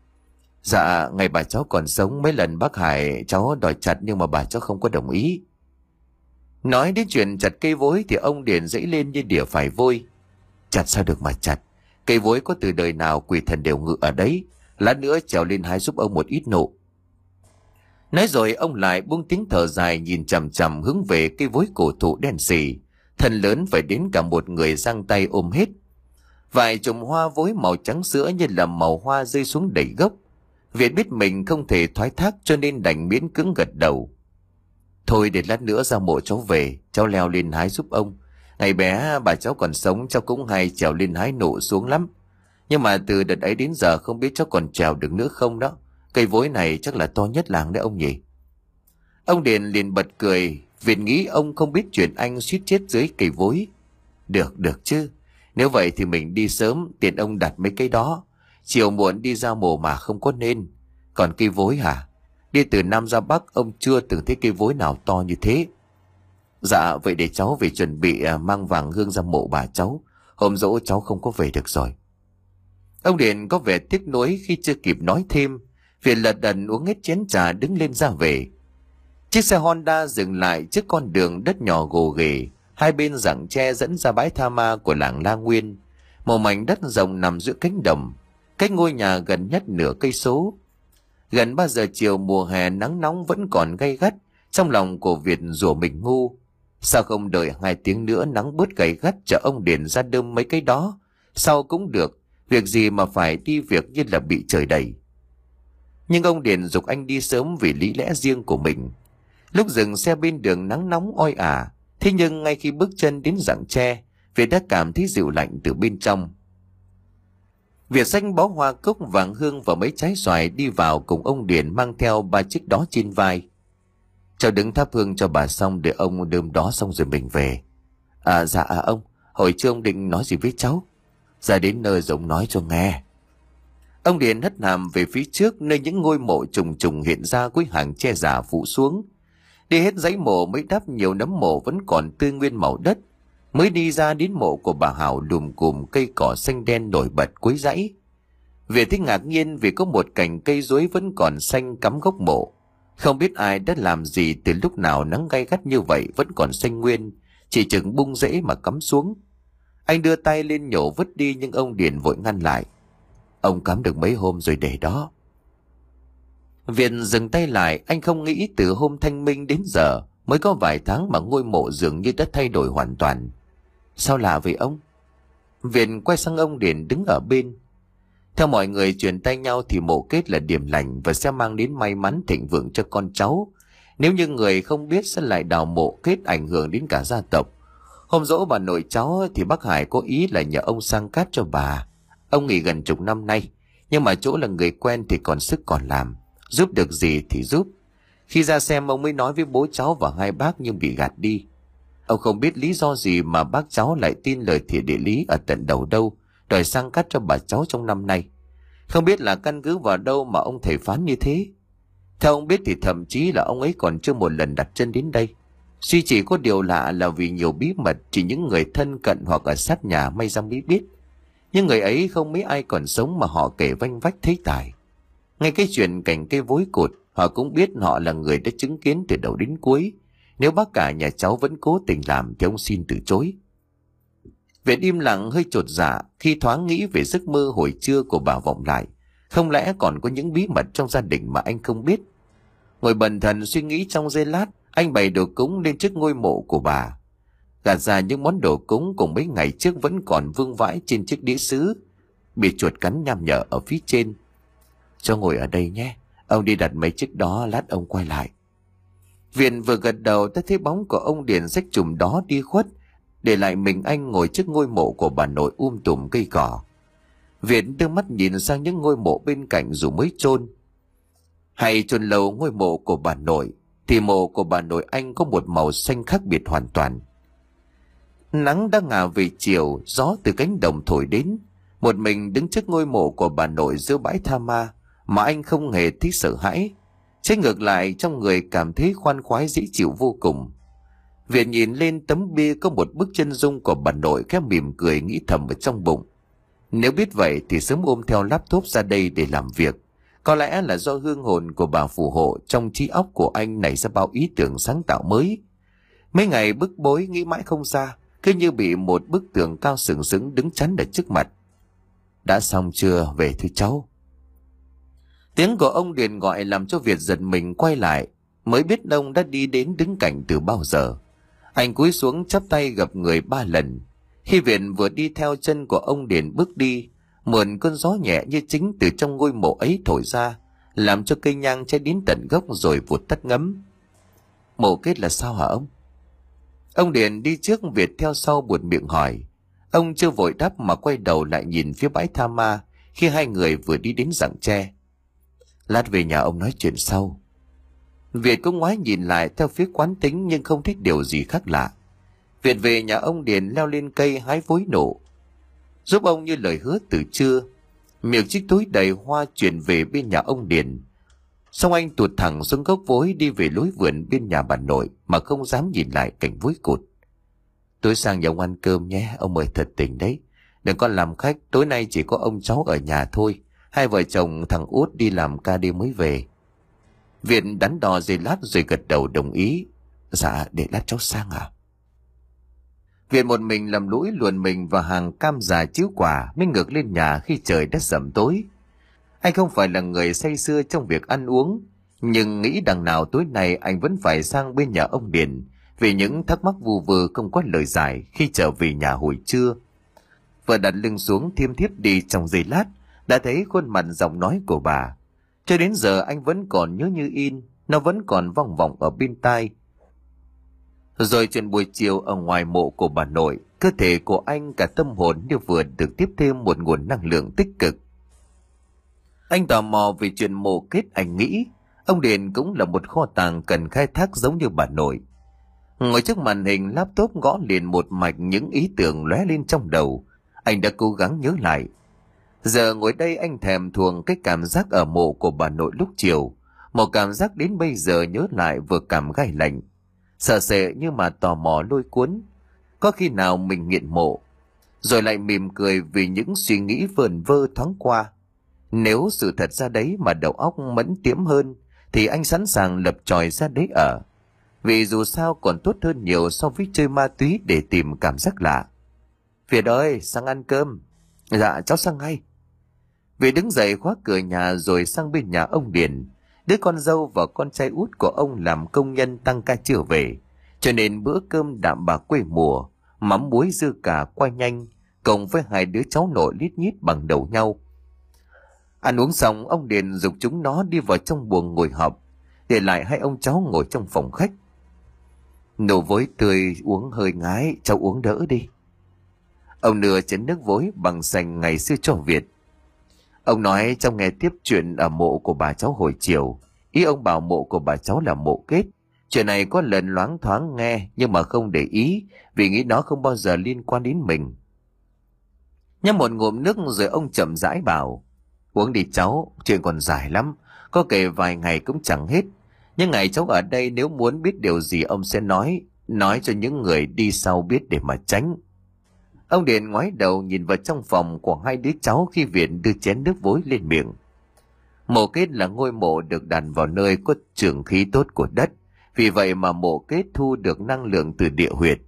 Speaker 1: Dạ, ngày bà cháu còn sống mấy lần bác Hải cháu đòi chặt nhưng mà bà cháu không có đồng ý. Nói đến chuyện chặt cây vối thì ông Điền dãy lên như đỉa phải vôi. Chặt sao được mà chặt, cây vối có từ đời nào quỷ thần đều ngự ở đấy, lát nữa trèo lên hái giúp ông một ít nụ. Nói rồi ông lại buông tiếng thở dài nhìn chằm chằm hướng về cây vối cổ thụ đen sì, thân lớn phải đến cả một người giang tay ôm hết. Vài chùm hoa vối màu trắng sữa như là màu hoa rơi xuống đầy gốc. Việt biết mình không thể thoái thác cho nên đành miễn cưỡng gật đầu. Thôi để lát nữa ra mộ cháu về, cháu leo lên hái giúp ông. Ngày bé bà cháu còn sống cháu cũng hay trèo lên hái nụ xuống lắm. Nhưng mà từ đợt ấy đến giờ không biết cháu còn trèo được nữa không đó. Cây vối này chắc là to nhất làng đấy ông nhỉ. Ông Điền liền bật cười. Việt nghĩ ông không biết chuyện anh suýt chết dưới cây vối. Được được chứ, nếu vậy thì mình đi sớm, tiện ông đặt mấy cây đó. Chiều muộn đi ra mồ mà không có nên. Còn cây vối hả? Đi từ Nam ra Bắc ông chưa từng thấy cây vối nào to như thế. Dạ vậy để cháu về chuẩn bị mang vàng hương ra mộ bà cháu. Hôm dỗ cháu không có về được rồi. Ông Điền có vẻ tiếc nuối khi chưa kịp nói thêm. Việt lật đần uống hết chén trà đứng lên ra về. Chiếc xe Honda dừng lại trước con đường đất nhỏ gồ ghề, hai bên rặng tre dẫn ra bãi tha ma của làng La Nguyên. Một mảnh đất rộng nằm giữa cánh đồng, cách ngôi nhà gần nhất nửa cây số. Gần ba giờ chiều mùa hè nắng nóng vẫn còn gay gắt, trong lòng của Việt rủa mình ngu. Sao không đợi hai tiếng nữa nắng bớt gay gắt cho ông Điền ra đơm mấy cái đó? Sao cũng được, việc gì mà phải đi việc như là bị trời đẩy. Nhưng ông Điền giục anh đi sớm vì lý lẽ riêng của mình. Lúc dừng xe bên đường nắng nóng oi ả, thế nhưng ngay khi bước chân đến rặng tre, Việt đã cảm thấy dịu lạnh từ bên trong. Việt xách bó hoa cúc vàng hương và mấy trái xoài đi vào cùng ông Điền mang theo ba chiếc đó trên vai. Cháu đứng thắp hương cho bà xong để ông đơm đó xong rồi mình về. À dạ à ông, hồi trưa ông định nói gì với cháu? Ra đến nơi rồi ông nói cho nghe. Ông Điền hất hàm về phía trước nơi những ngôi mộ trùng trùng hiện ra cuối hàng tre già phủ xuống. Đi hết dãy mộ mới đắp nhiều nấm mộ vẫn còn tươi nguyên màu đất. Mới đi ra đến mộ của bà Hảo lùm cùm cây cỏ xanh đen nổi bật cuối dãy. Việt thấy ngạc nhiên vì có một cành cây rối vẫn còn xanh cắm gốc mộ. Không biết ai đã làm gì từ lúc nào nắng gay gắt như vậy vẫn còn xanh nguyên, chỉ chừng bung rễ mà cắm xuống. Anh đưa tay lên nhổ vứt đi nhưng ông Điền vội ngăn lại. Ông cắm được mấy hôm rồi để đó. Việt dừng tay lại, anh không nghĩ từ hôm thanh minh đến giờ mới có vài tháng mà ngôi mộ dường như đã thay đổi hoàn toàn. Sao lạ vậy ông? Việt quay sang ông Điền đứng ở bên. Theo mọi người truyền tay nhau thì mộ kết là điểm lành và sẽ mang đến may mắn thịnh vượng cho con cháu. Nếu như người không biết sẽ lại đào mộ kết ảnh hưởng đến cả gia tộc. Hôm dỗ bà nội cháu thì bác Hải có ý là nhờ ông sang cát cho bà. Ông nghỉ gần chục năm nay, nhưng mà chỗ là người quen thì còn sức còn làm, giúp được gì thì giúp. Khi ra xem ông mới nói với bố cháu và hai bác nhưng bị gạt đi. Ông không biết lý do gì mà bác cháu lại tin lời thiệt địa lý ở tận đầu đâu, đòi sang cắt cho bà cháu trong năm nay. Không biết là căn cứ vào đâu mà ông thầy phán như thế. Theo ông biết thì thậm chí là ông ấy còn chưa một lần đặt chân đến đây. Suy chỉ có điều lạ là vì nhiều bí mật chỉ những người thân cận hoặc ở sát nhà may ra mới biết. Nhưng người ấy không mấy ai còn sống mà họ kể vanh vách thấy tài. Ngay cái chuyện cành cây vối cột, họ cũng biết họ là người đã chứng kiến từ đầu đến cuối. Nếu bác cả nhà cháu vẫn cố tình làm thì ông xin từ chối. Việt im lặng hơi chột dạ khi thoáng nghĩ về giấc mơ hồi trưa của bà vọng lại. Không lẽ còn có những bí mật trong gia đình mà anh không biết? Ngồi bần thần suy nghĩ trong giây lát, anh bày đồ cúng lên trước ngôi mộ của bà. Gạt ra những món đồ cúng cùng mấy ngày trước vẫn còn vương vãi trên chiếc đĩa sứ, bị chuột cắn nham nhở ở phía trên. Cho ngồi ở đây nhé, ông đi đặt mấy chiếc đó, lát ông quay lại. Viện vừa gật đầu ta thấy bóng của ông Điền xách chùm đó đi khuất, để lại mình anh ngồi trước ngôi mộ của bà nội um tùm cây cỏ. Viện đưa mắt nhìn sang những ngôi mộ bên cạnh dù mới chôn. Hay chôn lâu ngôi mộ của bà nội, thì mộ của bà nội anh có một màu xanh khác biệt hoàn toàn. Nắng đã ngả về chiều, gió từ cánh đồng thổi đến. Một mình đứng trước ngôi mộ của bà nội giữa bãi tha ma, mà anh không hề thấy sợ hãi. Trái ngược lại, trong người cảm thấy khoan khoái dễ chịu vô cùng. Việt nhìn lên tấm bia có một bức chân dung của bà nội, khẽ mỉm cười nghĩ thầm ở trong bụng. Nếu biết vậy thì sớm ôm theo laptop ra đây để làm việc. Có lẽ là do hương hồn của bà phù hộ, trong trí óc của anh nảy ra bao ý tưởng sáng tạo mới. Mấy ngày bức bối nghĩ mãi không ra, cứ như bị một bức tường cao sừng sững đứng chắn ở trước mặt. Đã xong chưa, về thôi cháu. Tiếng của ông Điền gọi làm cho Việt giật mình quay lại, mới biết ông đã đi đến đứng cạnh từ bao giờ. Anh cúi xuống chắp tay gặp người ba lần. Khi Việt vừa đi theo chân của ông Điền bước đi, mượn cơn gió nhẹ như chính từ trong ngôi mộ ấy thổi ra, làm cho cây nhang cháy đến tận gốc rồi vụt tắt ngấm. Mộ kết là sao hả ông? Ông Điền đi trước, Việt theo sau buột miệng hỏi. Ông chưa vội đáp mà quay đầu lại nhìn phía bãi tha ma khi hai người vừa đi đến rặng tre. Lát về nhà ông nói chuyện sau. Việt cũng ngoái nhìn lại theo phía quán tính nhưng không thích điều gì khác lạ. Việt về nhà ông Điền leo lên cây hái vối nổ, giúp ông như lời hứa từ trưa. Miệng chiếc túi đầy hoa chuyển về bên nhà ông Điền. Xong anh tụt thẳng xuống gốc vối đi về lối vườn bên nhà bà nội mà không dám nhìn lại cảnh vối cụt. Tối sang nhà ông ăn cơm nhé, ông mời thật tình đấy. Đừng có làm khách, tối nay chỉ có ông cháu ở nhà thôi. Hai vợ chồng thằng Út đi làm ca đêm mới về. Việt đắn đo giây lát rồi gật đầu đồng ý. Dạ, để lát cháu sang à. Việt một mình lầm lũi luồn mình vào hàng cam già chiếu quả mới ngược lên nhà khi trời đã sẩm tối. Anh không phải là người say sưa trong việc ăn uống, nhưng nghĩ đằng nào tối nay anh vẫn phải sang bên nhà ông Điền vì những thắc mắc vu vơ không có lời giải khi trở về nhà hồi trưa. Vừa đặt lưng xuống thiêm thiếp đi trong giây lát, đã thấy khuôn mặt giọng nói của bà. Cho đến giờ anh vẫn còn nhớ như in, nó vẫn còn vang vọng ở bên tai. Rồi chuyện buổi chiều ở ngoài mộ của bà nội, cơ thể của anh cả tâm hồn như vừa được tiếp thêm một nguồn năng lượng tích cực. Anh tò mò về chuyện mộ kết. Anh nghĩ ông Điền cũng là một kho tàng cần khai thác giống như bà nội. Ngồi trước màn hình laptop gõ liền một mạch những ý tưởng lóe lên trong đầu. Anh đã cố gắng nhớ lại. Giờ ngồi đây anh thèm thuồng cái cảm giác ở mộ của bà nội lúc chiều. Một cảm giác đến bây giờ nhớ lại vừa cảm gai lạnh, sợ sệt nhưng mà tò mò lôi cuốn. Có khi nào mình nghiện mộ? Rồi lại mỉm cười vì những suy nghĩ vờn vơ thoáng qua. Nếu sự thật ra đấy mà đầu óc mẫn tiễm hơn thì anh sẵn sàng lập chòi ra đấy ở. Vì dù sao còn tốt hơn nhiều so với chơi ma túy để tìm cảm giác lạ. Việt ơi, sang ăn cơm. Dạ, cháu sang ngay. Việt đứng dậy khóa cửa nhà rồi sang bên nhà ông Điền. Đứa con dâu và con trai út của ông làm công nhân tăng ca chưa về, cho nên bữa cơm đạm bạc quê mùa, mắm muối dưa cà qua nhanh, cộng với hai đứa cháu nội lít nhít bằng đầu nhau. Ăn uống xong, ông Điền giục chúng nó đi vào trong buồng ngồi họp, để lại hai ông cháu ngồi trong phòng khách. Nấu vối tươi uống hơi ngái, cháu uống đỡ đi. Ông nửa chén nước vối bằng sành ngày xưa cho Việt. Ông nói trong nghe tiếp chuyện ở mộ của bà cháu hồi chiều. Ý ông bảo mộ của bà cháu là mộ kết. Chuyện này có lần loáng thoáng nghe nhưng mà không để ý vì nghĩ nó không bao giờ liên quan đến mình. Nhấp một ngụm nước rồi ông chậm rãi bảo: Uống đi cháu, chuyện còn dài lắm, có kể vài ngày cũng chẳng hết. Nhưng ngày cháu ở đây nếu muốn biết điều gì ông sẽ nói, nói cho những người đi sau biết để mà tránh. Ông Điền ngoái đầu nhìn vào trong phòng của hai đứa cháu khi Việt đưa chén nước vối lên miệng. Mộ kết là ngôi mộ được đặt vào nơi có trường khí tốt của đất, vì vậy mà mộ kết thu được năng lượng từ địa huyệt.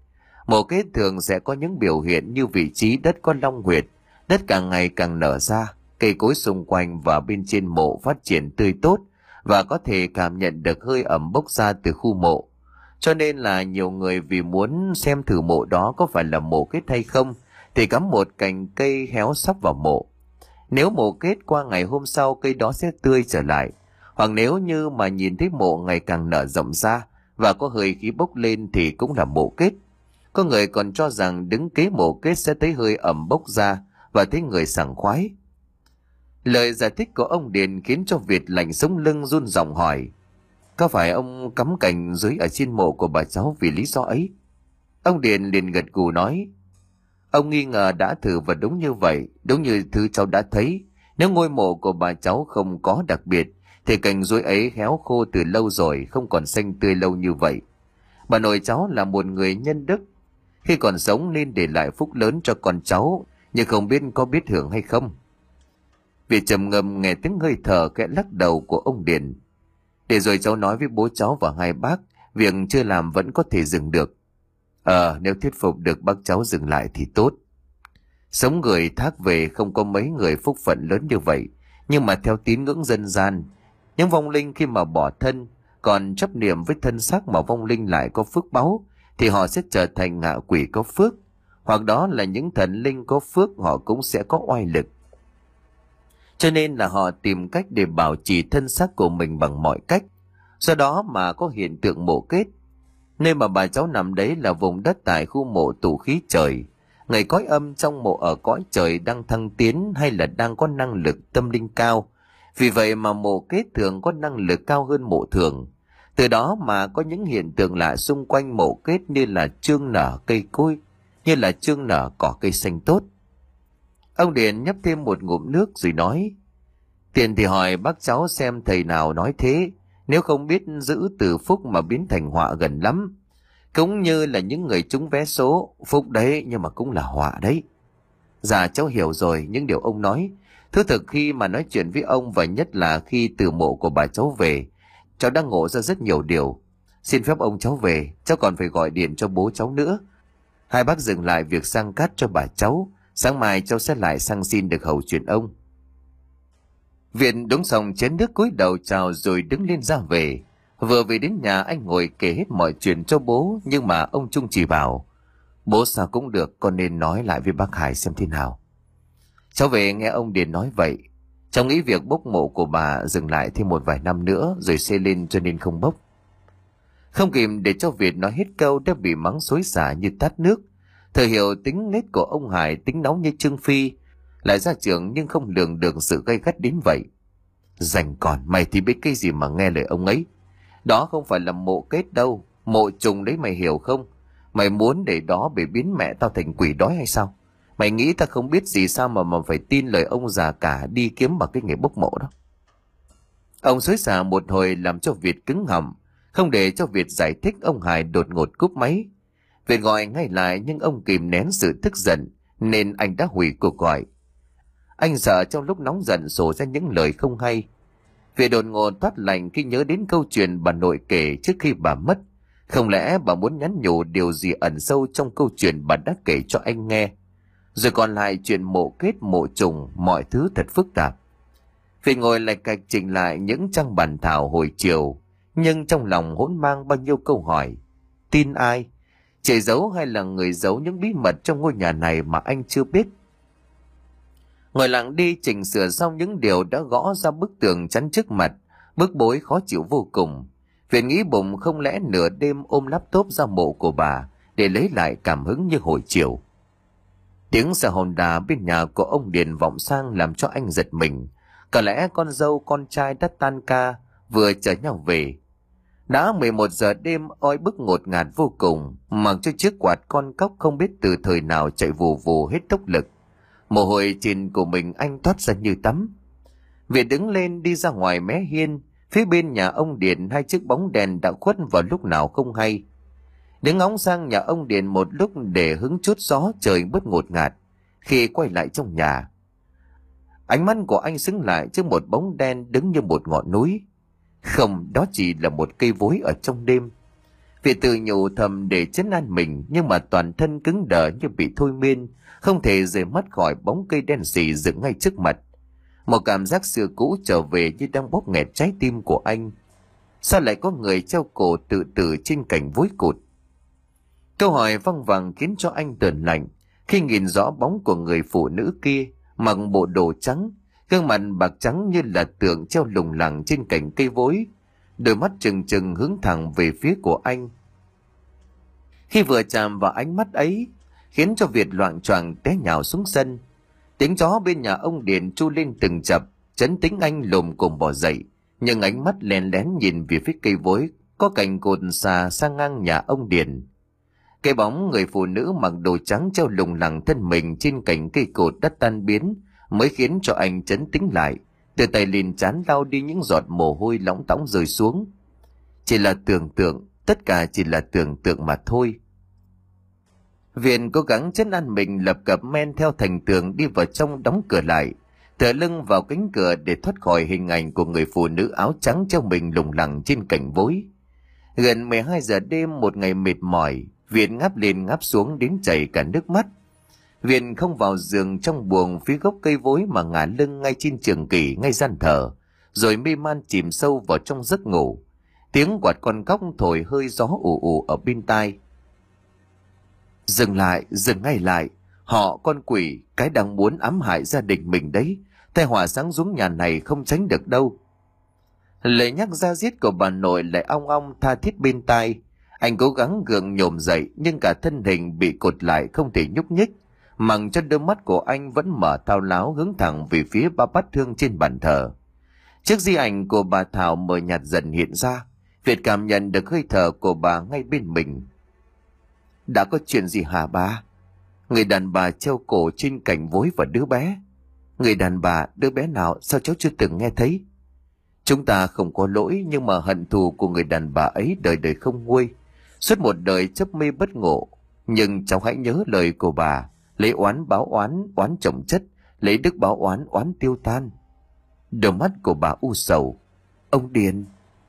Speaker 1: Mộ kết thường sẽ có những biểu hiện như vị trí đất có long huyệt, đất càng ngày càng nở ra, cây cối xung quanh và bên trên mộ phát triển tươi tốt và có thể cảm nhận được hơi ẩm bốc ra từ khu mộ. Cho nên là nhiều người vì muốn xem thử mộ đó có phải là mộ kết hay không thì cắm một cành cây héo sắp vào mộ. Nếu mộ kết qua ngày hôm sau cây đó sẽ tươi trở lại, hoặc nếu như mà nhìn thấy mộ ngày càng nở rộng ra và có hơi khí bốc lên thì cũng là mộ kết. Có người còn cho rằng đứng kế mộ kết sẽ thấy hơi ẩm bốc ra và thấy người sảng khoái. Lời giải thích của ông Điền khiến cho Việt lạnh sống lưng run giọng hỏi: có phải ông cắm cành dưới ở trên mộ của bà cháu vì lý do ấy? Ông Điền liền gật gù nói: ông nghi ngờ đã thử và đúng như vậy, đúng như thứ cháu đã thấy. Nếu ngôi mộ của bà cháu không có đặc biệt thì cành dưới ấy héo khô từ lâu rồi, không còn xanh tươi lâu như vậy. Bà nội cháu là một người nhân đức, khi còn sống nên để lại phúc lớn cho con cháu, nhưng không biết có biết hưởng hay không. Việt trầm ngâm nghe tiếng hơi thở kẽ lắc đầu của ông Điền. Để rồi cháu nói với bố cháu và hai bác, việc chưa làm vẫn có thể dừng được. Ờ, nếu thuyết phục được bác cháu dừng lại thì tốt. Sống người thác về không có mấy người phúc phận lớn như vậy, nhưng mà theo tín ngưỡng dân gian, những vong linh khi mà bỏ thân, còn chấp niệm với thân xác mà vong linh lại có phước báu, thì họ sẽ trở thành ngạ quỷ có phước, hoặc đó là những thần linh có phước họ cũng sẽ có oai lực. Cho nên là họ tìm cách để bảo trì thân xác của mình bằng mọi cách. Do đó mà có hiện tượng mộ kết. Nơi mà bà cháu nằm đấy là vùng đất tại khu mộ tụ khí trời. Người cõi âm trong mộ ở cõi trời đang thăng tiến hay là đang có năng lực tâm linh cao. Vì vậy mà mộ kết thường có năng lực cao hơn mộ thường. Từ đó mà có những hiện tượng lạ xung quanh mộ kết, như là chương nở cây cối, như là chương nở cỏ cây xanh tốt. Ông Điền nhấp thêm một ngụm nước rồi nói: tiền thì hỏi bác cháu xem thầy nào nói thế, nếu không biết giữ từ phúc mà biến thành họa gần lắm. Cũng như là những người trúng vé số, phúc đấy nhưng mà cũng là họa đấy. Dạ cháu hiểu rồi những điều ông nói. Thú thực khi mà nói chuyện với ông, và nhất là khi từ mộ của bà cháu về, cháu đã ngộ ra rất nhiều điều. Xin phép ông cháu về, cháu còn phải gọi điện cho bố cháu nữa. Hai bác dừng lại việc sang cát cho bà cháu, sáng mai cháu sẽ lại sang xin được hầu chuyện ông. Viện đúng xong chén nước cúi đầu chào rồi đứng lên ra về. Vừa về đến nhà anh ngồi kể hết mọi chuyện cho bố, nhưng mà ông Trung chỉ bảo: bố sao cũng được, con nên nói lại với bác Hải xem thế nào. Cháu về nghe ông Điền nói vậy, cháu nghĩ việc bốc mộ của bà dừng lại thêm một vài năm nữa rồi xây lên, cho nên không bốc. Không kịp để cho Việt nói hết câu đã bị mắng xối xả như tát nước. Thời hiểu tính nết của ông Hải, tính nóng như Trương Phi, lại ra trường nhưng không lường được sự gay gắt đến vậy. Rảnh còn, mày thì biết cái gì mà nghe lời ông ấy. Đó không phải là mộ kết đâu, mộ trùng đấy, mày hiểu không? Mày muốn để đó để biến mẹ tao thành quỷ đói hay sao? Mày nghĩ ta không biết gì sao mà mà phải tin lời ông già cả đi kiếm bằng cái nghề bốc mộ đó. Ông xối xả một hồi làm cho Việt cứng họng. Không để cho Việt giải thích, ông Hải đột ngột cúp máy. Việt gọi ngay lại nhưng ông kìm nén sự tức giận nên anh đã hủy cuộc gọi. Anh sợ trong lúc nóng giận sổ ra những lời không hay. Việt đột ngột thoát lạnh khi nhớ đến câu chuyện bà nội kể trước khi bà mất. Không lẽ bà muốn nhắn nhủ điều gì ẩn sâu trong câu chuyện bà đã kể cho anh nghe? Rồi còn lại chuyện mộ kết mộ trùng, mọi thứ thật phức tạp. Việt ngồi lại cạch chỉnh lại những trang bản thảo hồi chiều, nhưng trong lòng hỗn mang bao nhiêu câu hỏi. Tin ai? Trẻ giấu hay là người giấu những bí mật trong ngôi nhà này mà anh chưa biết? Ngồi lặng đi chỉnh sửa xong những điều đã gõ ra bức tường chắn trước mặt, bức bối khó chịu vô cùng. Việt nghĩ bụng không lẽ nửa đêm ôm laptop ra mộ của bà để lấy lại cảm hứng như hồi chiều. Tiếng xe Honda bên nhà của ông Điền vọng sang làm cho anh giật mình. Có lẽ con dâu con trai đã tan ca vừa chở nhau về. Đã mười một giờ đêm, oi bức ngột ngạt vô cùng, mặc cho chiếc quạt con cóc không biết từ thời nào chạy vù vù hết tốc lực. Mồ hôi trên của mình anh toát ra như tắm. Việt đứng lên đi ra ngoài mé hiên. Phía bên nhà ông Điền hai chiếc bóng đèn đã khuất vào lúc nào không hay. Đứng ngóng sang nhà ông Điền một lúc để hứng chút gió trời bớt ngột ngạt. Khi quay lại trong nhà, ánh mắt của anh sững lại trước một bóng đen đứng như một ngọn núi. Không, đó chỉ là một cây vối ở trong đêm. Việt tự nhủ thầm để trấn an mình, nhưng mà toàn thân cứng đờ như bị thôi miên, không thể rời mắt khỏi bóng cây đen sì dựng ngay trước mặt. Một cảm giác xưa cũ trở về như đang bóp nghẹt trái tim của anh. Sao lại có người treo cổ tự tử trên cành vối cụt? Câu hỏi văng vẳng khiến cho anh tởn lạnh khi nhìn rõ bóng của người phụ nữ kia, mặc bộ đồ trắng, gương mặt bạc trắng như là tượng treo lủng lẳng trên cành cây vối, đôi mắt trừng trừng hướng thẳng về phía của anh. Khi vừa chạm vào ánh mắt ấy, khiến cho Việt loạng choạng té nhào xuống sân. Tiếng chó bên nhà ông Điền tru lên từng chập, trấn tĩnh anh lồm cồm bò dậy, nhưng ánh mắt lén lén nhìn về phía cây vối có cành cột xà sang ngang nhà ông Điền. Cái bóng người phụ nữ mặc đồ trắng treo lủng lẳng thân mình trên cành cây cột đã tan biến, mới khiến cho anh trấn tĩnh lại, từ tay lên trán lau đi những giọt mồ hôi lóng tóng rơi xuống. Chỉ là tưởng tượng, tất cả chỉ là tưởng tượng mà thôi. Viện cố gắng trấn an mình, lập cập men theo thành tường đi vào trong, đóng cửa lại, tựa lưng vào cánh cửa để thoát khỏi hình ảnh của người phụ nữ áo trắng treo mình lủng lẳng trên cành vối. Gần mười hai giờ đêm, một ngày mệt mỏi, Viện ngáp lên ngáp xuống đến chảy cả nước mắt. Viện không vào giường trong buồng phía gốc cây vối mà ngả lưng ngay trên trường kỷ, ngay gian thờ, rồi mê man chìm sâu vào trong giấc ngủ. Tiếng quạt con cóc thổi hơi gió ù ù ở bên tai. Dừng lại, dừng ngay lại, họ con quỷ, cái đang muốn ám hại gia đình mình đấy, tai họa sáng xuống nhà này không tránh được đâu. Lời nhắc ra giết của bà nội lại ong ong tha thiết bên tai. Anh cố gắng gượng nhổm dậy, nhưng cả thân hình bị cột lại không thể nhúc nhích, mặc cho đôi mắt của anh vẫn mở thao láo hướng thẳng về phía ba bát hương trên bàn thờ. Chiếc di ảnh của bà Thảo mờ nhạt dần hiện ra, Việt cảm nhận được hơi thở của bà ngay bên mình. Đã có chuyện gì hả bà? Người đàn bà treo cổ trên cành vối và đứa bé. Người đàn bà, đứa bé nào, sao cháu chưa từng nghe thấy? Chúng ta không có lỗi, nhưng mà hận thù của người đàn bà ấy đời đời không nguôi, suốt một đời chấp mê bất ngộ. Nhưng cháu hãy nhớ lời của bà, lấy oán báo oán, oán chồng chất, lấy đức báo oán, oán tiêu tan. Đôi mắt của bà u sầu. Ông Điền.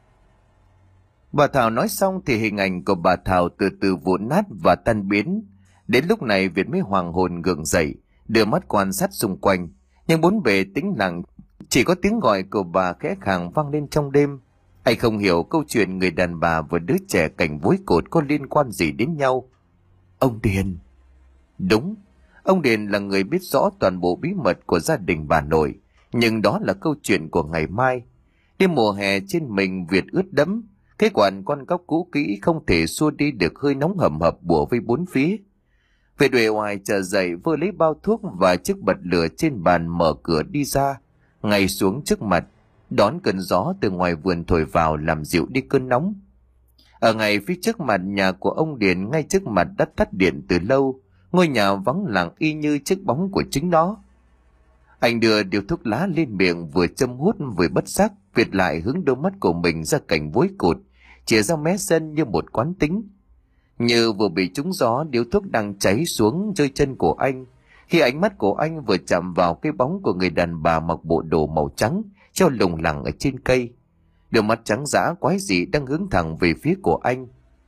Speaker 1: Bà Thảo nói xong thì hình ảnh của bà Thảo từ từ vụn nát và tan biến. Đến lúc này Việt mới hoàng hồn gượng dậy, đưa mắt quan sát xung quanh, nhưng bốn bề tĩnh lặng, chỉ có tiếng gọi của bà khẽ khàng vang lên trong đêm. Anh không hiểu câu chuyện người đàn bà và đứa trẻ cành vối cột có liên quan gì đến nhau. Ông Điền. Đúng, ông Điền là người biết rõ toàn bộ bí mật của gia đình bà nội, nhưng đó là câu chuyện của ngày mai. Đêm mùa hè trên mình Việt ướt đẫm, cái quạt con cóc cũ kỹ không thể xua đi được hơi nóng hầm hập bủa vây bốn phía. Việt uể oải trở dậy, vơ lấy bao thuốc và chiếc bật lửa trên bàn, mở cửa đi ra, ngay xuống trước mặt, đón cơn gió từ ngoài vườn thổi vào làm dịu đi cơn nóng. Ở ngay phía trước mặt nhà của ông Điền, ngay trước mặt đã tắt điện từ lâu, ngôi nhà vắng lặng y như chiếc bóng của chính nó. Anh đưa điếu thuốc lá lên miệng, vừa châm hút vừa bất giác Việt lại hướng đôi mắt của mình ra cành vối cột, chìa ra mé sân như một quán tính. Như vừa bị trúng gió, điếu thuốc đang cháy xuống rơi chân của anh, khi ánh mắt của anh vừa chạm vào cái bóng của người đàn bà mặc bộ đồ màu trắng treo lủng lẳng ở trên cây. Đôi mắt trắng dã quái dị đang hướng thẳng về phía của anh.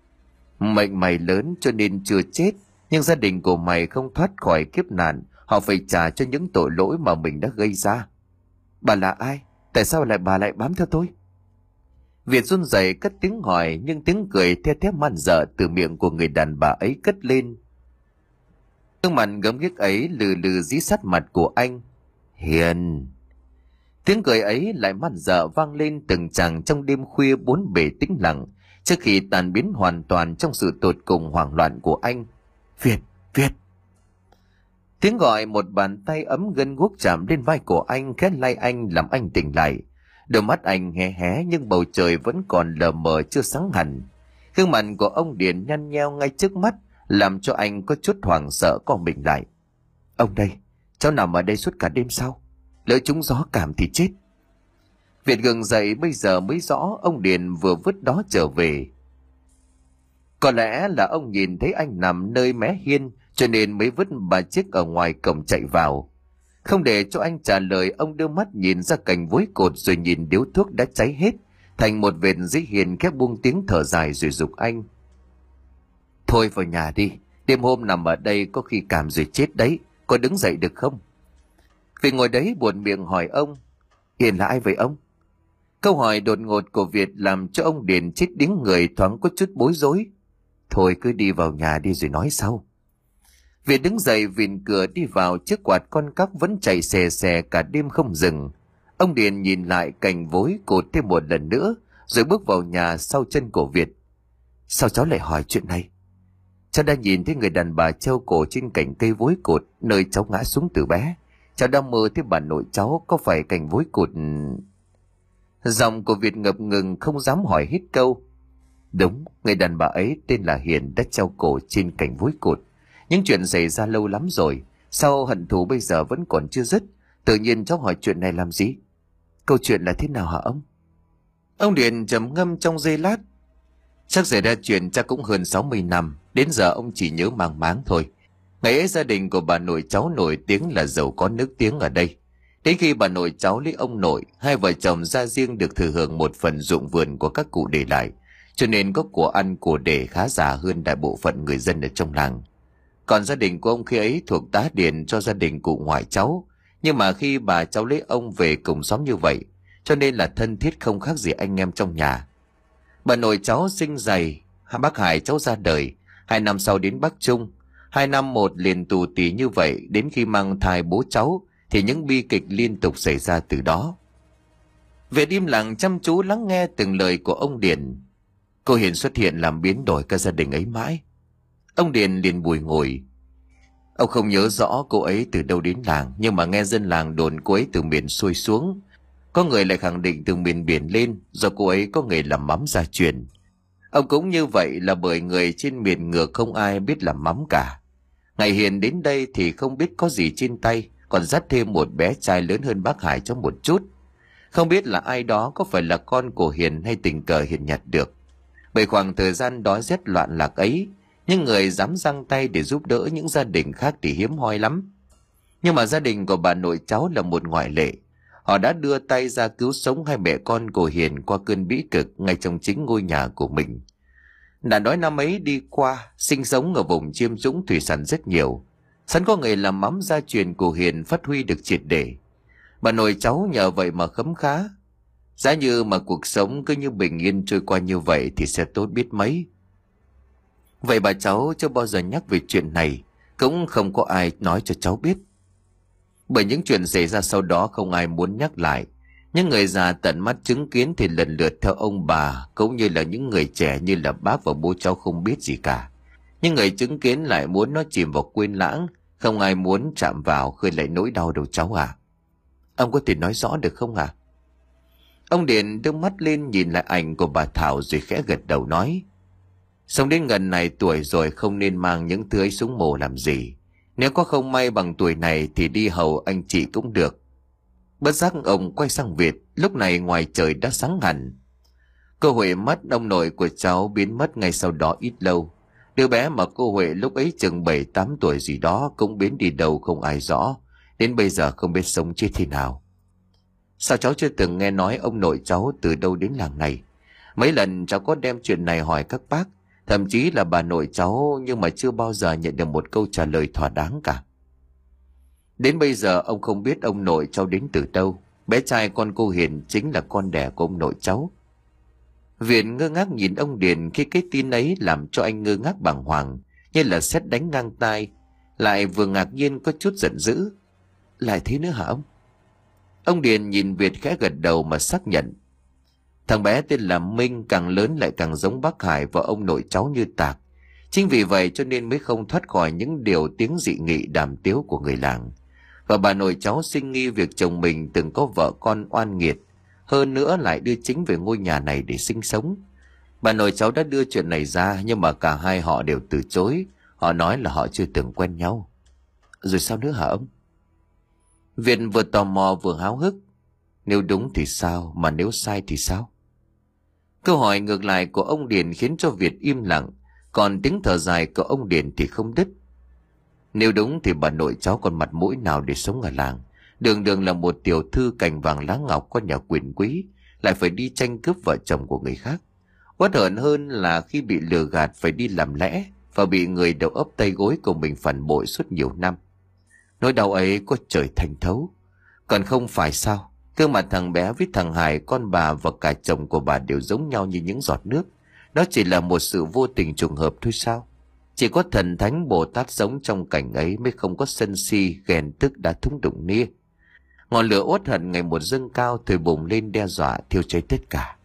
Speaker 1: Mệnh mày lớn cho nên chưa chết, nhưng gia đình của mày không thoát khỏi kiếp nạn, họ phải trả cho những tội lỗi mà mình đã gây ra. Bà là ai? Tại sao lại bà lại bám theo tôi? Việt run rẩy cất tiếng hỏi, nhưng tiếng cười the thé man dợ từ miệng của người đàn bà ấy cất lên. Gương mặt gớm ghiếc ấy lừ lừ dí sát mặt của anh. Hiền. Tiếng cười ấy lại man dợ vang lên từng chàng trong đêm khuya bốn bề tĩnh lặng, trước khi tan biến hoàn toàn trong sự tột cùng hoảng loạn của anh. Việt, Việt. Tiếng gọi một bàn tay ấm gân guốc chạm lên vai của anh, khẽ lay anh làm anh tỉnh lại. Đôi mắt anh hé hé, nhưng bầu trời vẫn còn lờ mờ chưa sáng hẳn. Gương mặt của ông Điền nhăn nheo ngay trước mắt, làm cho anh có chút hoảng sợ co mình lại. Ông đây, cháu nằm ở đây suốt cả đêm sau, lỡ trúng gió cảm thì chết. Việt gượng dậy bây giờ mới rõ ông Điền vừa vứt đó trở về. Có lẽ là ông nhìn thấy anh nằm nơi mé hiên, cho nên mới vứt ba chiếc ở ngoài cổng chạy vào. Không để cho anh trả lời, ông đưa mắt nhìn ra cành vối cột, rồi nhìn điếu thuốc đã cháy hết thành một vệt dưới hiên, khép buông tiếng thở dài rồi giục anh. Thôi vào nhà đi, đêm hôm nằm ở đây có khi cảm rồi chết đấy, có đứng dậy được không? Việt ngồi đấy buột miệng hỏi ông. Hiền là ai vậy ông? Câu hỏi đột ngột của Việt làm cho ông Điền chết điếng người, thoáng có chút bối rối. Thôi cứ đi vào nhà đi rồi nói sau. Việt đứng dậy vịn cửa đi vào, chiếc quạt con cóc vẫn chạy xè xè cả đêm không dừng. Ông Điền nhìn lại cành vối cột thêm một lần nữa rồi bước vào nhà sau chân của Việt. Sao cháu lại hỏi chuyện này? Cháu đã nhìn thấy người đàn bà treo cổ trên cành cây vối cột nơi cháu ngã xuống từ bé. Cháu đang mơ thấy bà nội cháu, có phải cành vối cột? Giọng của Việt ngập ngừng không dám hỏi hết câu. Đúng, người đàn bà ấy tên là Hiền đã treo cổ trên cành vối cột. Những chuyện xảy ra lâu lắm rồi, sao hận thù bây giờ vẫn còn chưa dứt? Tự nhiên cháu hỏi chuyện này làm gì? Câu chuyện là thế nào hả ông? Ông Điền trầm ngâm trong giây lát. Chắc xảy ra chuyện chắc cũng hơn sáu mươi năm, đến giờ ông chỉ nhớ mang máng thôi. Ngày ấy gia đình của bà nội cháu nổi tiếng là giàu có nước tiếng ở đây. Đến khi bà nội cháu lấy ông nội, hai vợ chồng ra riêng được thừa hưởng một phần ruộng vườn của các cụ để lại, cho nên có của ăn của để khá giả hơn đại bộ phận người dân ở trong làng. Còn gia đình của ông khi ấy thuộc tá điền cho gia đình cụ ngoại cháu, nhưng mà khi bà cháu lấy ông về cùng xóm như vậy, cho nên là thân thiết không khác gì anh em trong nhà. Bà nội cháu sinh dày, bác Hải cháu ra đời, hai năm sau đến Bắc Trung, hai năm một liền tù tì như vậy. Đến khi mang thai bố cháu thì những bi kịch liên tục xảy ra từ đó. Việt im lặng chăm chú lắng nghe từng lời của ông Điền. Cô Hiền xuất hiện làm biến đổi cả gia đình ấy mãi. Ông Điền liền bùi ngùi. Ông không nhớ rõ cô ấy từ đâu đến làng, nhưng mà nghe dân làng đồn cô ấy từ miền xuôi xuống. Có người lại khẳng định từ miền biển lên, do cô ấy có nghề làm mắm gia truyền. Ông cũng như vậy là bởi người trên miền ngược không ai biết làm mắm cả. Ngày Hiền đến đây thì không biết có gì trên tay, còn dắt thêm một bé trai lớn hơn bác Hải cho một chút. Không biết là ai đó, có phải là con của Hiền hay tình cờ Hiền nhặt được. Bởi khoảng thời gian đói rét loạn lạc ấy, những người dám giang tay để giúp đỡ những gia đình khác thì hiếm hoi lắm. Nhưng mà gia đình của bà nội cháu là một ngoại lệ. Họ đã đưa tay ra cứu sống hai mẹ con của Hiền qua cơn bĩ cực ngay trong chính ngôi nhà của mình. Nạn đói năm ấy đi qua, sinh sống ở vùng chiêm trũng thủy sản rất nhiều. Sẵn có nghề làm mắm gia truyền của Hiền phát huy được triệt để. Bà nội cháu nhờ vậy mà khấm khá. Giá như mà cuộc sống cứ như bình yên trôi qua như vậy thì sẽ tốt biết mấy. Vậy bà cháu chưa bao giờ nhắc về chuyện này, cũng không có ai nói cho cháu biết. Bởi những chuyện xảy ra sau đó không ai muốn nhắc lại. Những người già tận mắt chứng kiến thì lần lượt theo ông bà, cũng như là những người trẻ như là bác và bố cháu không biết gì cả. Những người chứng kiến lại muốn nó chìm vào quên lãng, không ai muốn chạm vào khơi lại nỗi đau đầu cháu à. Ông có thể nói rõ được không à? Ông Điền đưa mắt lên nhìn lại ảnh của bà Thảo rồi khẽ gật đầu nói. Sống đến gần này tuổi rồi không nên mang những thứ ấy xuống mồ làm gì. Nếu có không may bằng tuổi này thì đi hầu anh chị cũng được. Bất giác ông quay sang Việt, lúc này ngoài trời đã sáng hẳn. Cô Huệ mất ông nội của cháu biến mất ngay sau đó ít lâu. Đứa bé mà cô Huệ lúc ấy chừng bảy tám tuổi gì đó cũng biến đi đâu không ai rõ. Đến bây giờ không biết sống chết thế nào. Sao cháu chưa từng nghe nói ông nội cháu từ đâu đến làng này? Mấy lần cháu có đem chuyện này hỏi các bác, thậm chí là bà nội cháu, nhưng mà chưa bao giờ nhận được một câu trả lời thỏa đáng cả. Đến bây giờ ông không biết ông nội cháu đến từ đâu. Bé trai con cô Hiền chính là con đẻ của ông nội cháu. Viện ngơ ngác nhìn ông Điền khi cái tin ấy làm cho anh ngơ ngác bàng hoàng, như là sét đánh ngang tai, lại vừa ngạc nhiên có chút giận dữ. Lại thế nữa hả ông? Ông Điền nhìn Việt khẽ gật đầu mà xác nhận. Thằng bé tên là Minh càng lớn lại càng giống bác Hải và ông nội cháu như tạc. Chính vì vậy cho nên mới không thoát khỏi những điều tiếng dị nghị đàm tiếu của người làng. Và bà nội cháu sinh nghi việc chồng mình từng có vợ con oan nghiệt, hơn nữa lại đưa chính về ngôi nhà này để sinh sống. Bà nội cháu đã đưa chuyện này ra, nhưng mà cả hai họ đều từ chối. Họ nói là họ chưa từng quen nhau. Rồi sao nữa hả ông? Việt vừa tò mò vừa háo hức. Nếu đúng thì sao, mà nếu sai thì sao? Câu hỏi ngược lại của ông Điền khiến cho Việt im lặng, còn tiếng thở dài của ông Điền thì không đứt. Nếu đúng thì bà nội cháu còn mặt mũi nào để sống ở làng? Đường đường là một tiểu thư cành vàng lá ngọc, con nhà quyền quý, lại phải đi tranh cướp vợ chồng của người khác. Uất hận hơn là khi bị lừa gạt phải đi làm lẽ, và bị người đầu ấp tay gối của mình phản bội suốt nhiều năm. Nỗi đau ấy có trời thành thấu. Còn không phải sao, gương mặt thằng bé với thằng Hải, con bà và cả chồng của bà đều giống nhau như những giọt nước. Đó chỉ là một sự vô tình trùng hợp thôi sao? Chỉ có thần thánh Bồ Tát sống trong cảnh ấy mới không có sân si, ghen tức đã thúng đụng nia. Ngọn lửa uất hận ngày một dâng cao, thổi bùng lên đe dọa thiêu cháy tất cả.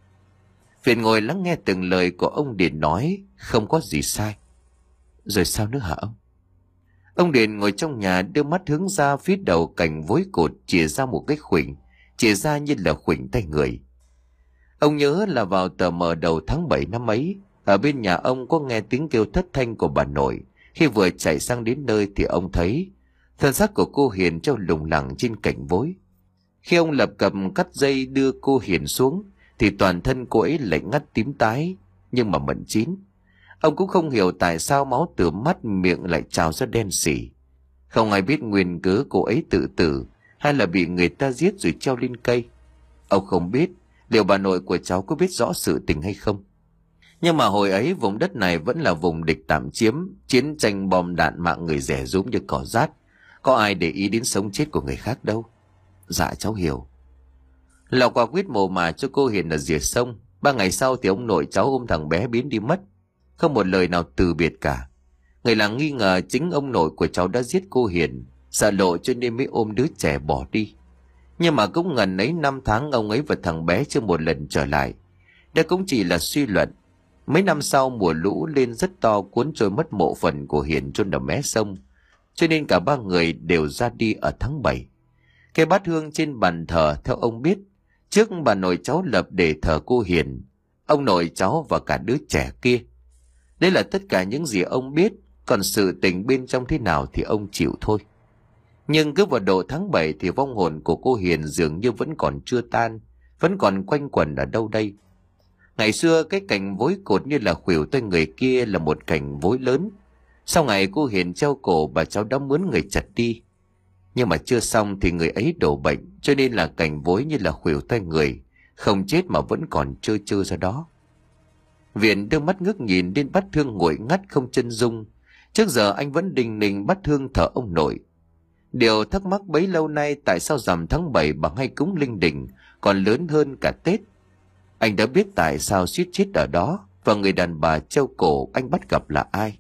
Speaker 1: Viện ngồi lắng nghe từng lời của ông Điền nói, không có gì sai. Rồi sao nữa hả ông? Ông Điền ngồi trong nhà đưa mắt hướng ra phía đầu cành vối cột, chìa ra một cái khuỷu, chìa ra như là khuỷu tay người. Ông nhớ là vào tờ mờ đầu tháng bảy năm ấy, ở bên nhà ông có nghe tiếng kêu thất thanh của bà nội. Khi vừa chạy sang đến nơi thì ông thấy thân xác của cô Hiền treo lủng lẳng trên cành vối. Khi ông lập cập cắt dây đưa cô Hiền xuống thì toàn thân cô ấy lạnh ngắt tím tái, nhưng mà mẫn chín. Ông cũng không hiểu tại sao máu từ mắt miệng lại trào ra đen sì. Không ai biết nguyên cớ cô ấy tự tử hay là bị người ta giết rồi treo lên cây. Ông không biết liệu bà nội của cháu có biết rõ sự tình hay không. Nhưng mà hồi ấy vùng đất này vẫn là vùng địch tạm chiếm, chiến tranh bom đạn mạng người rẻ rúm như cỏ rác. Có ai để ý đến sống chết của người khác đâu. Dạ cháu hiểu. Lò quả quýt mồ mà cho cô Hiền ở rìa sông. Ba ngày sau thì ông nội cháu ôm thằng bé biến đi mất, không một lời nào từ biệt cả. Người làng nghi ngờ chính ông nội của cháu đã giết cô Hiền, sợ lộ cho nên mới ôm đứa trẻ bỏ đi. Nhưng mà cũng ngần ấy năm tháng ông ấy và thằng bé chưa một lần trở lại. Đây cũng chỉ là suy luận. Mấy năm sau mùa lũ lên rất to, cuốn trôi mất mộ phần của Hiền chôn ở mé sông, cho nên cả ba người đều ra đi ở tháng bảy. Cái bát hương trên bàn thờ theo ông biết, trước bà nội cháu lập để thờ cô Hiền, ông nội cháu và cả đứa trẻ kia. Đây là tất cả những gì ông biết, còn sự tình bên trong thế nào thì ông chịu thôi. Nhưng cứ vào độ tháng bảy thì vong hồn của cô Hiền dường như vẫn còn chưa tan, vẫn còn quanh quẩn ở đâu đây. Ngày xưa cái cành vối cột như là khuỷu tay người kia là một cành vối lớn. Sau ngày cô Hiền treo cổ, bà cháu đã mướn người chặt đi. Nhưng mà chưa xong thì người ấy đổ bệnh, cho nên là cành vối như là khuỷu tay người, không chết mà vẫn còn trơ trơ ra đó. Viện đưa mắt ngước nhìn lên bát hương nguội ngắt không chân dung. Trước giờ anh vẫn đình ninh bát hương thờ ông nội. Điều thắc mắc bấy lâu nay tại sao rằm tháng bảy bằng hay cúng linh đình còn lớn hơn cả Tết. Anh đã biết tại sao suýt chết ở đó, và người đàn bà treo cổ anh bắt gặp là ai.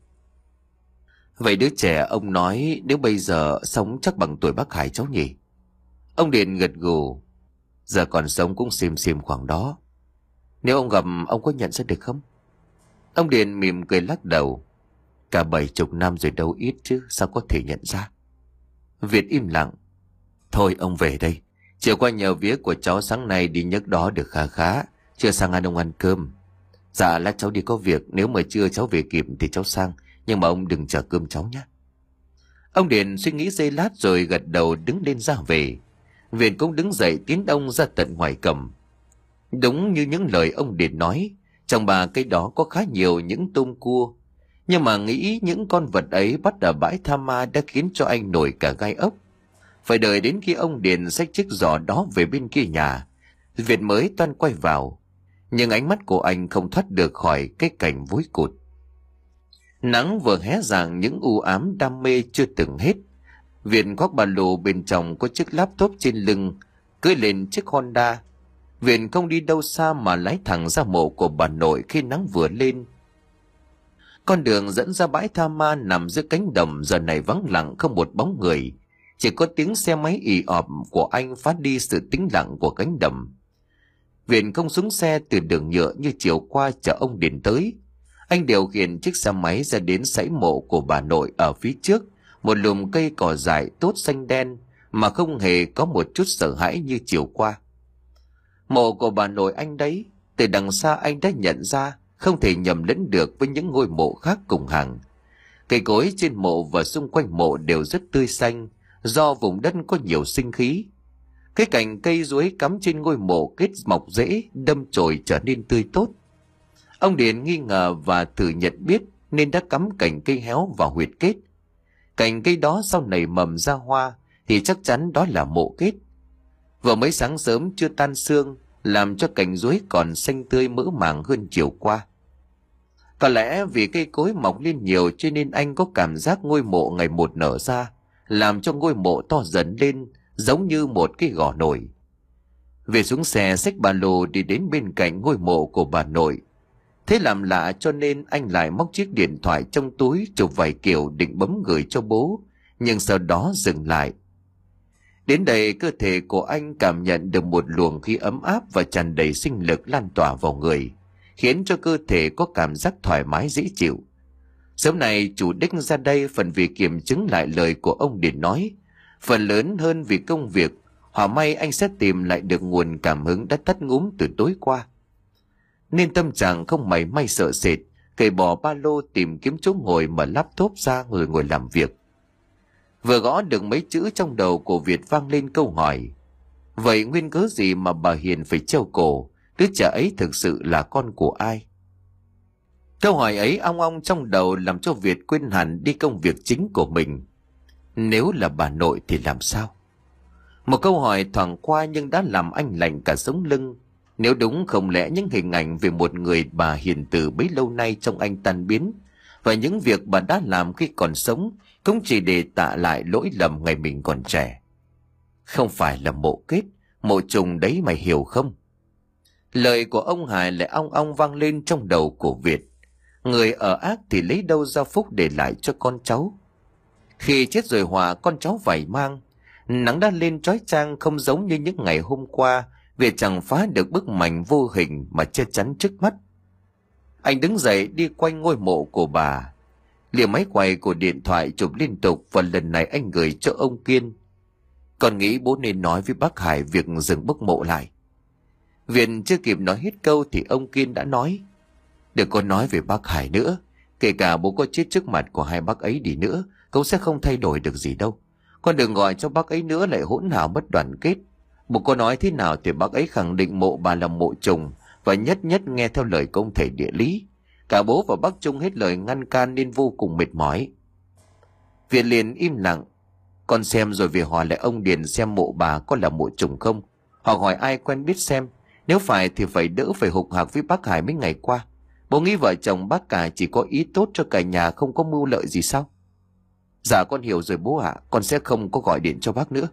Speaker 1: Vậy đứa trẻ ông nói nếu bây giờ sống chắc bằng tuổi bác Hải cháu nhỉ? Ông Điền gật gù. Giờ còn sống cũng xìm xìm khoảng đó. Nếu ông gặp ông có nhận ra được không? Ông Điền mỉm cười lắc đầu. Cả bảy chục năm rồi đâu ít chứ, sao có thể nhận ra? Việt im lặng. Thôi ông về đây. Chiều qua nhờ vía của cháu sáng nay đi nhấc đó được khá khá. Chưa sang ăn ông ăn cơm. Dạ lát cháu đi có việc, nếu mà trưa cháu về kịp thì cháu sang. Nhưng mà ông đừng chờ cơm cháu nhé. Ông Điền suy nghĩ giây lát rồi gật đầu đứng lên ra về. Viện cũng đứng dậy tiến ông ra tận ngoài cầm. Đúng như những lời ông Điền nói, trong ba cái đó có khá nhiều những tôm cua. Nhưng mà nghĩ những con vật ấy bắt ở bãi Tha Ma đã khiến cho anh nổi cả gai ốc. Phải đợi đến khi ông Điền xách chiếc giỏ đó về bên kia nhà, Việt mới toan quay vào. Nhưng ánh mắt của anh không thoát được khỏi cái cảnh vối cột. Nắng vừa hé rạng những u ám đam mê chưa từng hết. Việt khoác ba lô bên trong có chiếc laptop trên lưng, cưỡi lên chiếc Honda. Việt không đi đâu xa mà lái thẳng ra mộ của bà nội khi nắng vừa lên. Con đường dẫn ra bãi Tha Ma nằm giữa cánh đồng giờ này vắng lặng không một bóng người. Chỉ có tiếng xe máy ì ọp của anh phát đi sự tĩnh lặng của cánh đồng. Việt không xuống xe từ đường nhựa như chiều qua chở ông Điền tới. Anh điều khiển chiếc xe máy ra đến dãy mộ của bà nội ở phía trước, một lùm cây cỏ dại tốt xanh đen mà không hề có một chút sợ hãi như chiều qua. Mộ của bà nội anh đấy, từ đằng xa anh đã nhận ra, không thể nhầm lẫn được với những ngôi mộ khác cùng hàng. Cây cối trên mộ và xung quanh mộ đều rất tươi xanh, do vùng đất có nhiều sinh khí. Cái cành cây ruối cắm trên ngôi mộ kết mọc rễ, đâm chồi trở nên tươi tốt. Ông Điền nghi ngờ và thử nhận biết nên đã cắm cành cây héo vào huyệt kết. Cành cây đó sau này mầm ra hoa thì chắc chắn đó là mộ kết. Vừa mới sáng sớm chưa tan sương, làm cho cành ruối còn xanh tươi mỡ màng hơn chiều qua. Có lẽ vì cây cối mọc lên nhiều cho nên anh có cảm giác ngôi mộ ngày một nở ra, làm cho ngôi mộ to dần lên, giống như một cái gò nổi. Về xuống xe xách ba lô đi đến bên cạnh ngôi mộ của bà nội. Thế làm lạ cho nên anh lại móc chiếc điện thoại trong túi chụp vài kiểu định bấm gửi cho bố, nhưng sau đó dừng lại. Đến đây cơ thể của anh cảm nhận được một luồng khí ấm áp và tràn đầy sinh lực lan tỏa vào người, khiến cho cơ thể có cảm giác thoải mái dễ chịu. Sớm này chủ đích ra đây phần vì kiểm chứng lại lời của ông Điền nói, phần lớn hơn vì công việc. Hỏa may anh sẽ tìm lại được nguồn cảm hứng đã tắt ngúm từ tối qua. Nên tâm trạng không mảy may sợ sệt, cởi bỏ ba lô tìm kiếm chỗ ngồi, mở laptop ra rồi ngồi làm việc. Vừa gõ được mấy chữ trong đầu của Việt vang lên câu hỏi: vậy nguyên cớ gì mà bà Hiền phải treo cổ? Đứa trẻ ấy thực sự là con của ai? Câu hỏi ấy ong ong trong đầu làm cho Việt quên hẳn đi công việc chính của mình. Nếu là bà nội thì làm sao? Một câu hỏi thoảng qua nhưng đã làm anh lạnh cả sống lưng. Nếu đúng, không lẽ những hình ảnh về một người bà hiền từ bấy lâu nay trong anh tan biến, và những việc bà đã làm khi còn sống cũng chỉ để tạ lại lỗi lầm ngày mình còn trẻ? Không phải là mộ kết, mộ trùng đấy mày hiểu không? Lời của ông Hải lại ong ong vang lên trong đầu của Việt. Người ở ác thì lấy đâu ra phúc để lại cho con cháu? Khi chết rồi họa con cháu vảy mang. Nắng đã lên trói chang, không giống như những ngày hôm qua, Việt chẳng phá được bức mảnh vô hình mà che chắn trước mắt. Anh đứng dậy đi quanh ngôi mộ của bà, lìa máy quay của điện thoại chụp liên tục, và lần này anh gửi cho ông Kiên. Còn nghĩ bố nên nói với bác Hải việc dừng bốc mộ lại. Việt chưa kịp nói hết câu thì ông Kiên đã nói: đừng có nói về bác Hải nữa, kể cả bố có chết trước mặt của hai bác ấy đi nữa cũng sẽ không thay đổi được gì đâu. Con đừng gọi cho bác ấy nữa lại hỗn hào bất đoàn kết. Bố có nói thế nào thì bác ấy khẳng định mộ bà là mộ trùng, và nhất nhất nghe theo lời công thầy địa lý. Cả bố và bác Trung hết lời ngăn can nên vô cùng mệt mỏi. Việt liền im lặng. Con xem rồi về hỏi lại ông Điền xem mộ bà có là mộ trùng không, hoặc hỏi ai quen biết xem. Nếu phải thì phải đỡ phải hục hạc với bác Hải mấy ngày qua. Bố nghĩ vợ chồng bác cả chỉ có ý tốt cho cả nhà, không có mưu lợi gì sao? Dạ con hiểu rồi bố ạ, con sẽ không có gọi điện cho bác nữa.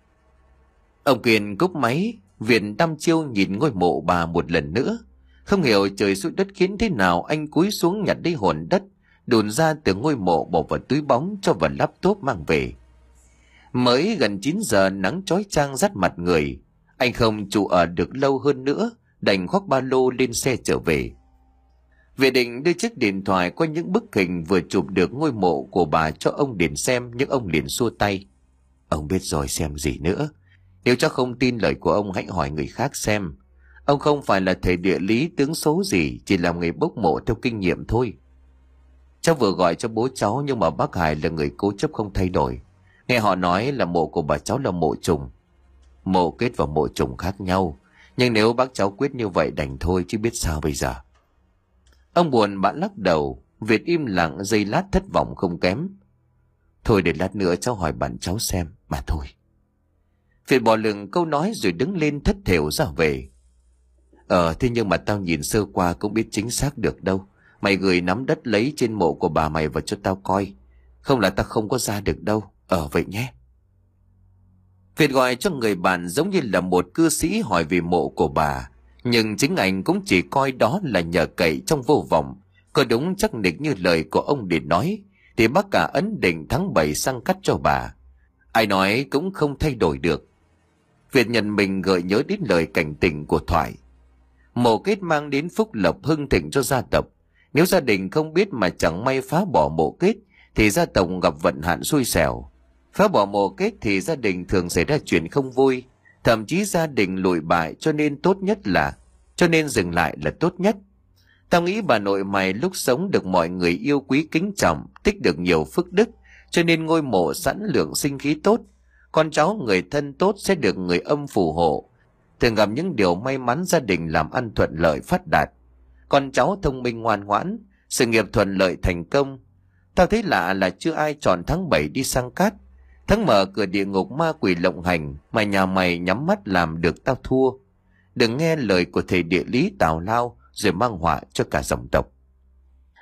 Speaker 1: Ông Kiên cúp máy. Việt đăm chiêu nhìn ngôi mộ bà một lần nữa. Không hiểu trời xui đất khiến thế nào, anh cúi xuống nhặt lấy hòn đất đùn ra từ ngôi mộ, bỏ vào túi bóng cho vào laptop mang về. Mới gần chín giờ, nắng chói chang rát mặt người. Anh không trụ ở được lâu hơn nữa, đành khoác ba lô lên xe trở về. Về định đưa chiếc điện thoại qua những bức hình vừa chụp được ngôi mộ của bà cho ông Điền xem, nhưng ông liền xua tay. Ông biết rồi, xem gì nữa. Nếu cháu không tin lời của ông, hãy hỏi người khác xem. Ông không phải là thầy địa lý tướng số gì, chỉ làm nghề bốc mộ theo kinh nghiệm thôi. Cháu vừa gọi cho bố cháu, nhưng mà bác Hải là người cố chấp không thay đổi. Nghe họ nói là mộ của bà cháu là mộ trùng. Mộ kết và mộ trùng khác nhau, nhưng nếu bác cháu quyết như vậy đành thôi, chứ biết sao bây giờ. Ông buồn bã lắc đầu. Việt im lặng giây lát, thất vọng không kém. Thôi để lát nữa cháu hỏi bạn cháu xem mà thôi. Việt bỏ lửng câu nói rồi đứng lên thất thểu ra về. Ờ thế nhưng mà tao nhìn sơ qua cũng biết chính xác được đâu. Mày gửi nắm đất lấy trên mộ của bà mày vào cho tao coi, không là tao không có ra được đâu. Ờ vậy nhé. Việt gọi cho người bạn giống như là một cư sĩ hỏi về mộ của bà, nhưng chính anh cũng chỉ coi đó là nhờ cậy trong vô vọng. Có đúng chắc nịch như lời của ông Điền nói thì bác cả ấn định tháng bảy sang cắt cho bà. Ai nói cũng không thay đổi được. Việt nhận mình gợi nhớ đến lời cảnh tỉnh của Thoại. Mộ kết mang đến phúc lộc hưng thịnh cho gia tộc. Nếu gia đình không biết mà chẳng may phá bỏ mộ kết thì gia tộc gặp vận hạn xui xẻo. Phá bỏ mộ kết thì gia đình thường xảy ra chuyện không vui, thậm chí gia đình lụi bại, cho nên tốt nhất là cho nên dừng lại là tốt nhất. Tao nghĩ bà nội mày lúc sống được mọi người yêu quý kính trọng, tích được nhiều phước đức, cho nên ngôi mộ sẵn lượng sinh khí tốt. Con cháu người thân tốt sẽ được người âm phù hộ, thường gặp những điều may mắn, gia đình làm ăn thuận lợi phát đạt. Con cháu thông minh ngoan ngoãn, sự nghiệp thuận lợi thành công. Tao thấy lạ là chưa ai chọn tháng bảy đi sang cát. Tháng mở cửa địa ngục ma quỷ lộng hành, mà nhà mày nhắm mắt làm được tao thua. Đừng nghe lời của thầy địa lý tào lao rồi mang họa cho cả dòng tộc.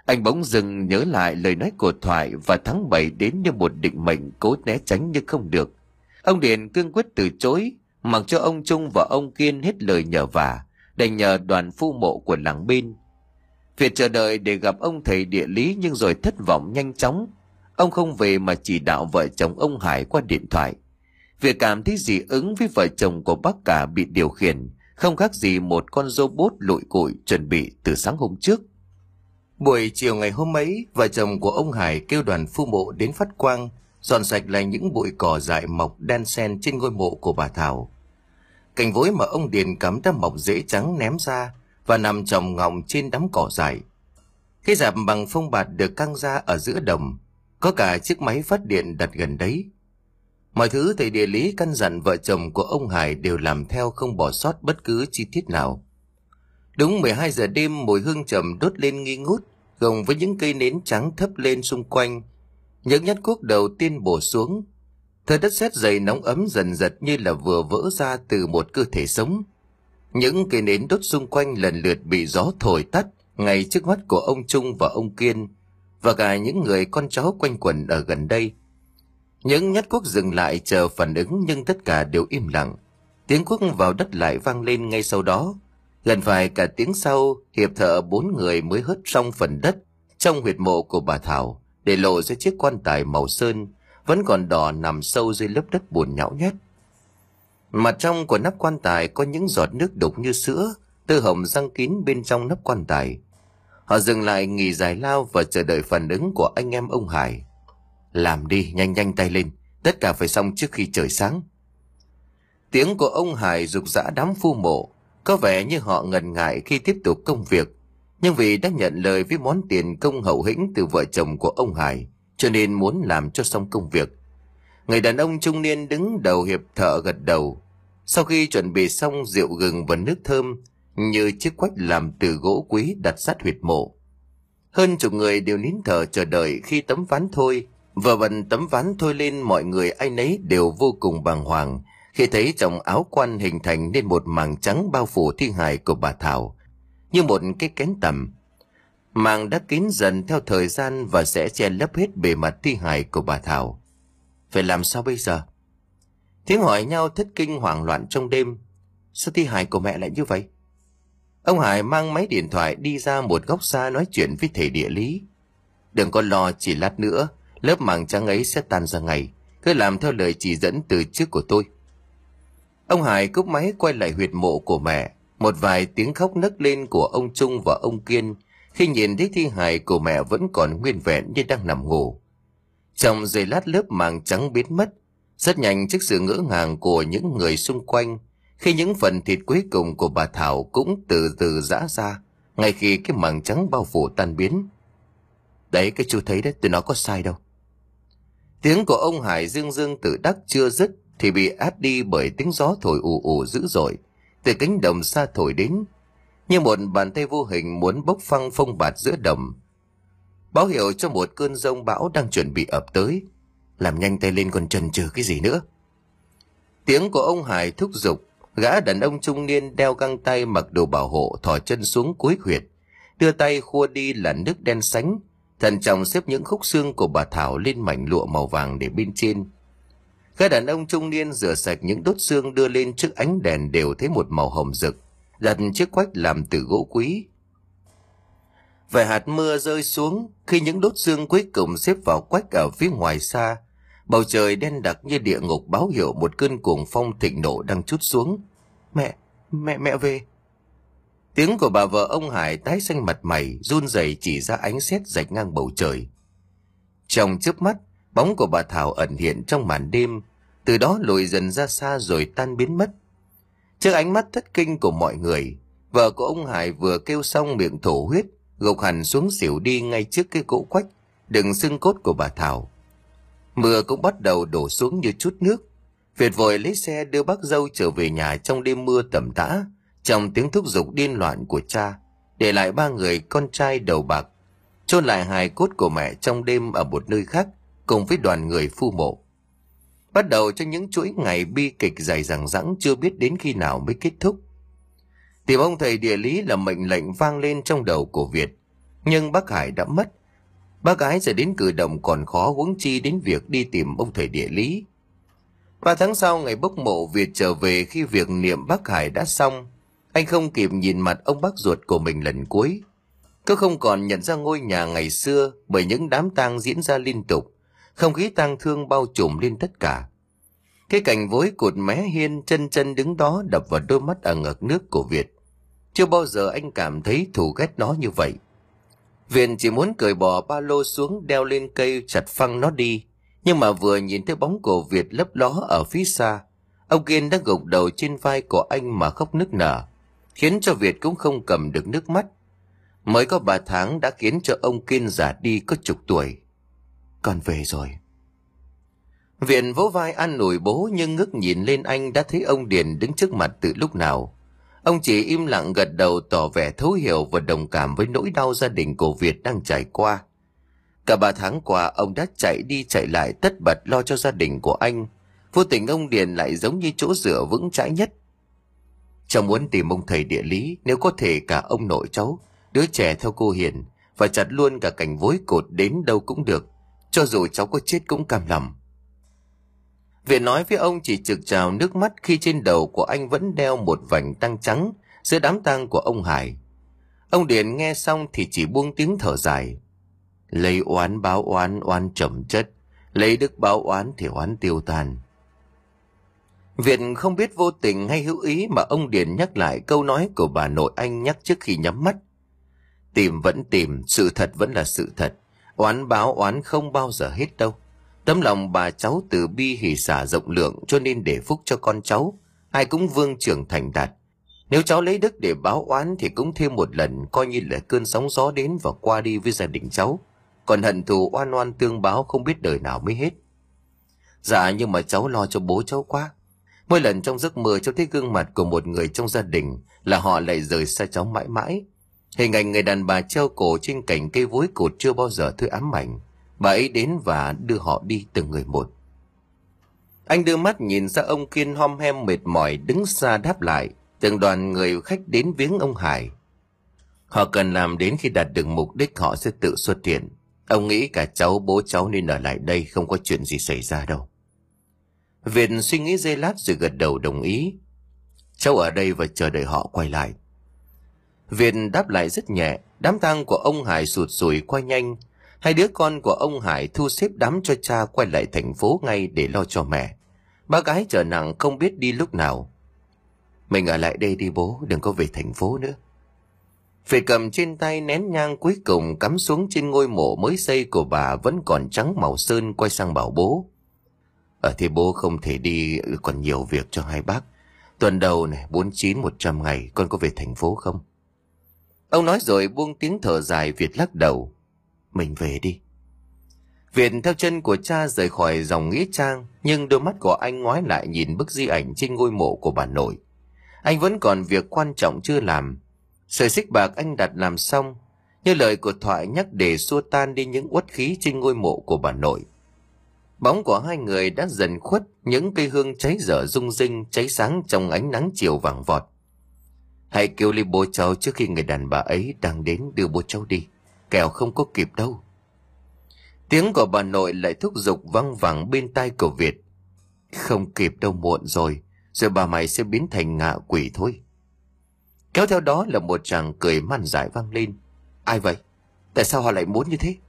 Speaker 1: Anh bỗng dừng nhớ lại lời nói của Thoại và tháng bảy đến như một định mệnh, cố né tránh nhưng không được. Ông Điền cương quyết từ chối, mặc cho ông Trung và ông Kiên hết lời nhờ vả, đành nhờ đoàn phu mộ của làng bên. Việt chờ đợi để gặp ông thầy địa lý nhưng rồi thất vọng nhanh chóng. Ông không về mà chỉ đạo vợ chồng ông Hải qua điện thoại. Việt cảm thấy dị ứng với vợ chồng của bác cả bị điều khiển, không khác gì một con robot lụi cụi chuẩn bị từ sáng hôm trước. Buổi chiều ngày hôm ấy, vợ chồng của ông Hải kêu đoàn phu mộ đến phát quang, dọn sạch lại những bụi cỏ dại mọc đan xen trên ngôi mộ của bà Thảo. Cành vối mà ông Điền cắm đã mọc rễ trắng ném ra và nằm chồng ngọng trên đám cỏ dại. Cái rạp bằng phông bạt được căng ra ở giữa đồng, có cả chiếc máy phát điện đặt gần đấy. Mọi thứ thầy địa lý căn dặn vợ chồng của ông Hải đều làm theo, không bỏ sót bất cứ chi tiết nào. Đúng mười hai giờ đêm, mùi hương trầm đốt lên nghi ngút, gồng với những cây nến trắng thấp lên xung quanh. Những nhát cuốc đầu tiên bổ xuống. Thời đất sét dày nóng ấm dần dật như là vừa vỡ ra từ một cơ thể sống. Những cây nến đốt xung quanh lần lượt bị gió thổi tắt ngay trước mắt của ông Trung và ông Kiên, và cả những người con cháu quanh quẩn ở gần đây. Những nhát cuốc dừng lại chờ phản ứng nhưng tất cả đều im lặng. Tiếng cuốc vào đất lại vang lên ngay sau đó. Gần phải cả tiếng sau, hiệp thợ bốn người mới hớt xong phần đất trong huyệt mộ của bà Thảo, để lộ ra chiếc quan tài màu sơn vẫn còn đỏ nằm sâu dưới lớp đất bùn nhão nhét. Mặt trong của nắp quan tài có những giọt nước đục như sữa, tơ hồng răng kín bên trong nắp quan tài. Họ dừng lại nghỉ giải lao và chờ đợi phản ứng của anh em ông Hải. Làm đi, nhanh nhanh tay lên, tất cả phải xong trước khi trời sáng. Tiếng của ông Hải giục giã đám phu mộ, có vẻ như họ ngần ngại khi tiếp tục công việc, nhưng vì đã nhận lời với món tiền công hậu hĩnh từ vợ chồng của ông Hải, cho nên muốn làm cho xong công việc. Người đàn ông trung niên đứng đầu hiệp thợ gật đầu. Sau khi chuẩn bị xong rượu gừng và nước thơm như chiếc quách làm từ gỗ quý đặt sát huyệt mộ, hơn chục người đều nín thở chờ đợi khi tấm ván thôi. Vừa bận tấm ván thôi lên, mọi người ai nấy đều vô cùng bàng hoàng khi thấy trong áo quan hình thành nên một màng trắng bao phủ thi hài của bà Thảo như một cái kén tằm. Màng đã kín dần theo thời gian và sẽ che lấp hết bề mặt thi hài của bà Thảo. Phải làm sao bây giờ? Tiếng hỏi nhau thất kinh hoảng loạn trong đêm. Sao thi hài của mẹ lại như vậy? Ông Hải mang máy điện thoại đi ra một góc xa nói chuyện với thầy địa lý. Đừng có lo, chỉ lát nữa lớp màng trắng ấy sẽ tan ra ngay, cứ làm theo lời chỉ dẫn từ trước của tôi. Ông Hải cúp máy quay lại huyệt mộ của mẹ. Một vài tiếng khóc nấc lên của ông Trung và ông Kiên khi nhìn thấy thi hài của mẹ vẫn còn nguyên vẹn như đang nằm ngủ. Trong giây lát lớp màng trắng biến mất rất nhanh trước sự ngỡ ngàng của những người xung quanh, khi những phần thịt cuối cùng của bà Thảo cũng từ từ giã ra ngay khi cái màng trắng bao phủ tan biến. Đấy, cái chú thấy đấy, tôi nói có sai đâu. Tiếng của ông Hải dương dương tự đắc chưa dứt thì bị át đi bởi tiếng gió thổi ù ù dữ dội từ cánh đồng xa thổi đến, như một bàn tay vô hình muốn bốc phăng phông bạt giữa đồng, báo hiệu cho một cơn giông bão đang chuẩn bị ập tới. Làm nhanh tay lên, còn chần chừ cái gì nữa? Tiếng của ông Hải thúc giục. Gã đàn ông trung niên đeo găng tay, mặc đồ bảo hộ, thò chân xuống cuối huyệt, đưa tay khua đi làn nước đen sánh, thận trọng xếp những khúc xương của bà Thảo lên mảnh lụa màu vàng để bên trên. Gã đàn ông trung niên rửa sạch những đốt xương đưa lên trước ánh đèn đều thấy một màu hồng rực, đặt chiếc quách làm từ gỗ quý. Vài hạt mưa rơi xuống khi những đốt xương cuối cùng xếp vào quách ở phía ngoài xa. Bầu trời đen đặc như địa ngục báo hiệu một cơn cuồng phong thịnh nộ đang trút xuống. Mẹ, mẹ, mẹ về. Tiếng của bà vợ ông Hải tái xanh mặt mày, run rẩy chỉ ra ánh sét rạch ngang bầu trời. Trong chớp mắt, bóng của bà Thảo ẩn hiện trong màn đêm, từ đó lùi dần ra xa rồi tan biến mất. Trước ánh mắt thất kinh của mọi người, vợ của ông Hải vừa kêu xong miệng thổ huyết, gục hẳn xuống xỉu đi ngay trước cái cỗ quách đựng xương cốt của bà Thảo. Mưa cũng bắt đầu đổ xuống như chút nước. Việt vội lấy xe đưa bác dâu trở về nhà trong đêm mưa tầm tã, trong tiếng thúc giục điên loạn của cha, để lại ba người con trai đầu bạc, chôn lại hài cốt của mẹ trong đêm ở một nơi khác cùng với đoàn người phu mộ. Bắt đầu cho những chuỗi ngày bi kịch dài dằng dẵng chưa biết đến khi nào mới kết thúc. Tìm ông thầy địa lý là mệnh lệnh vang lên trong đầu của Việt. Nhưng bác Hải đã mất. Bác gái giờ đến cử động còn khó, huống chi đến việc đi tìm ông thầy địa lý. Ba tháng sau, ngày bốc mộ, Việt trở về khi việc niệm bác Hải đã xong. Anh không kịp nhìn mặt ông bác ruột của mình lần cuối. Cứ không còn nhận ra ngôi nhà ngày xưa bởi những đám tang diễn ra liên tục. Không khí tang thương bao trùm lên tất cả. Cái cảnh vối cột mé hiên chân chân đứng đó đập vào đôi mắt ở ngực nước của Việt. Chưa bao giờ anh cảm thấy thù ghét nó như vậy. Việt chỉ muốn cởi bỏ ba lô xuống, đeo lên cây chặt phăng nó đi. Nhưng mà vừa nhìn thấy bóng của Việt lấp ló ở phía xa, ông Kiên đã gục đầu trên vai của anh mà khóc nức nở, khiến cho Việt cũng không cầm được nước mắt. Mới có ba tháng đã khiến cho ông Kiên già đi có chục tuổi. Con về rồi. Việt vỗ vai an ủi bố, nhưng ngước nhìn lên anh đã thấy ông Điền đứng trước mặt từ lúc nào. Ông chỉ im lặng gật đầu tỏ vẻ thấu hiểu và đồng cảm với nỗi đau gia đình của Việt đang trải qua. Cả ba tháng qua ông đã chạy đi chạy lại tất bật lo cho gia đình của anh. Vô tình ông Điền lại giống như chỗ dựa vững chãi nhất. Cháu muốn tìm ông thầy địa lý, nếu có thể cả ông nội cháu, đứa trẻ theo cô Hiền, và chặt luôn cả cành vối cột đến đâu cũng được, cho dù cháu có chết cũng cam lòng. Việt nói với ông chỉ trực trào nước mắt khi trên đầu của anh vẫn đeo một vành tang trắng giữa đám tang của ông Hải. Ông Điền nghe xong thì chỉ buông tiếng thở dài. Lấy oán báo oán, oán chồng chất, lấy đức báo oán thì oán tiêu tan. Việt không biết vô tình hay hữu ý mà ông Điền nhắc lại câu nói của bà nội anh nhắc trước khi nhắm mắt. Tìm vẫn tìm, sự thật vẫn là sự thật, oán báo oán không bao giờ hết đâu. Tấm lòng bà cháu từ bi hỷ xả rộng lượng, cho nên để phúc cho con cháu, ai cũng vương trưởng thành đạt. Nếu cháu lấy đức để báo oán thì cũng thêm một lần, coi như là cơn sóng gió đến và qua đi với gia đình cháu. Còn hận thù oan oan tương báo không biết đời nào mới hết. Dạ, nhưng mà cháu lo cho bố cháu quá. Mỗi lần trong giấc mơ cháu thấy gương mặt của một người trong gia đình là họ lại rời xa cháu mãi mãi. Hình ảnh người đàn bà treo cổ trên cành cây vối cột chưa bao giờ thôi ám ảnh. Bà ấy đến và đưa họ đi từng người một. Anh đưa mắt nhìn ra ông Kiên hom hem mệt mỏi đứng xa đáp lại. Từng đoàn người khách đến viếng ông Hải. Họ cần làm đến khi đạt được mục đích họ sẽ tự xuất hiện. Ông nghĩ cả cháu bố cháu nên ở lại đây, không có chuyện gì xảy ra đâu. Việt suy nghĩ giây lát rồi gật đầu đồng ý. Cháu ở đây và chờ đợi họ quay lại. Việt đáp lại rất nhẹ. Đám tang của ông Hải sụt sùi qua nhanh. Hai đứa con của ông Hải thu xếp đám cho cha quay lại thành phố ngay để lo cho mẹ. Bác gái trở nặng không biết đi lúc nào. Mình ở lại đây đi bố, đừng có về thành phố nữa. Việt cầm trên tay nén nhang cuối cùng cắm xuống trên ngôi mộ mới xây của bà vẫn còn trắng màu sơn, quay sang bảo bố. Ở thì bố không thể đi, còn nhiều việc cho hai bác. Tuần đầu này, bốn chín một trăm ngày, con có về thành phố không? Ông nói rồi buông tiếng thở dài. Việt lắc đầu. Mình về đi. Việt theo chân của cha rời khỏi dòng nghĩa trang, nhưng đôi mắt của anh ngoái lại nhìn bức di ảnh trên ngôi mộ của bà nội. Anh vẫn còn việc quan trọng chưa làm. Sợi xích bạc anh đặt làm xong, như lời của thoại nhắc để xua tan đi những uất khí trên ngôi mộ của bà nội. Bóng của hai người đã dần khuất, những cây hương cháy dở rung rinh cháy sáng trong ánh nắng chiều vàng vọt. Hãy kêu lên bố cháu trước khi người đàn bà ấy đang đến đưa bố cháu đi, kẻo không có kịp đâu. Tiếng của bà nội lại thúc giục văng vẳng bên tai của Việt. Không kịp đâu, muộn rồi, rồi bà mày sẽ biến thành ngạ quỷ thôi. Kéo theo đó là một tràng cười man dại vang lên. Ai vậy? Tại sao họ lại muốn như thế?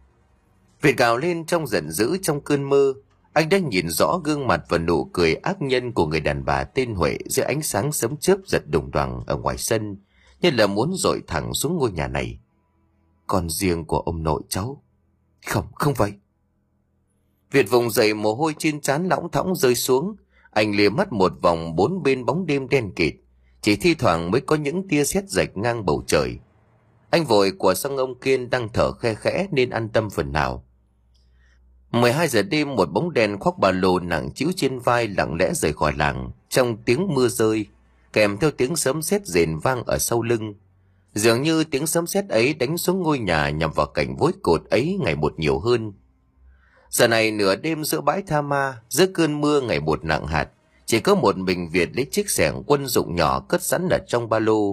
Speaker 1: Việt gào lên trong giận dữ. Trong cơn mơ, anh đã nhìn rõ gương mặt và nụ cười ác nhân của người đàn bà tên Huệ dưới ánh sáng sấm chớp giật đùng đoàng ở ngoài sân, như là muốn dội thẳng xuống ngôi nhà này. Con riêng của ông nội cháu. Không, không vậy. Việt vùng dậy, mồ hôi trên trán lõng thõng rơi xuống. Anh liếc mắt một vòng bốn bên bóng đêm đen kịt, chỉ thi thoảng mới có những tia sét rạch ngang bầu trời. Anh vội của sang ông Kiên đang thở khe khẽ nên an tâm phần nào. mười hai giờ đêm, một bóng đèn khoác ba lô nặng trĩu trên vai lặng lẽ rời khỏi làng trong tiếng mưa rơi, kèm theo tiếng sấm sét rền vang ở sau lưng. Dường như tiếng sấm sét ấy đánh xuống ngôi nhà nhằm vào cảnh vối cột ấy ngày một nhiều hơn. Giờ này nửa đêm giữa bãi tha ma, giữa cơn mưa ngày một nặng hạt, chỉ có một mình Việt lấy chiếc xẻng quân dụng nhỏ cất sẵn ở trong ba lô,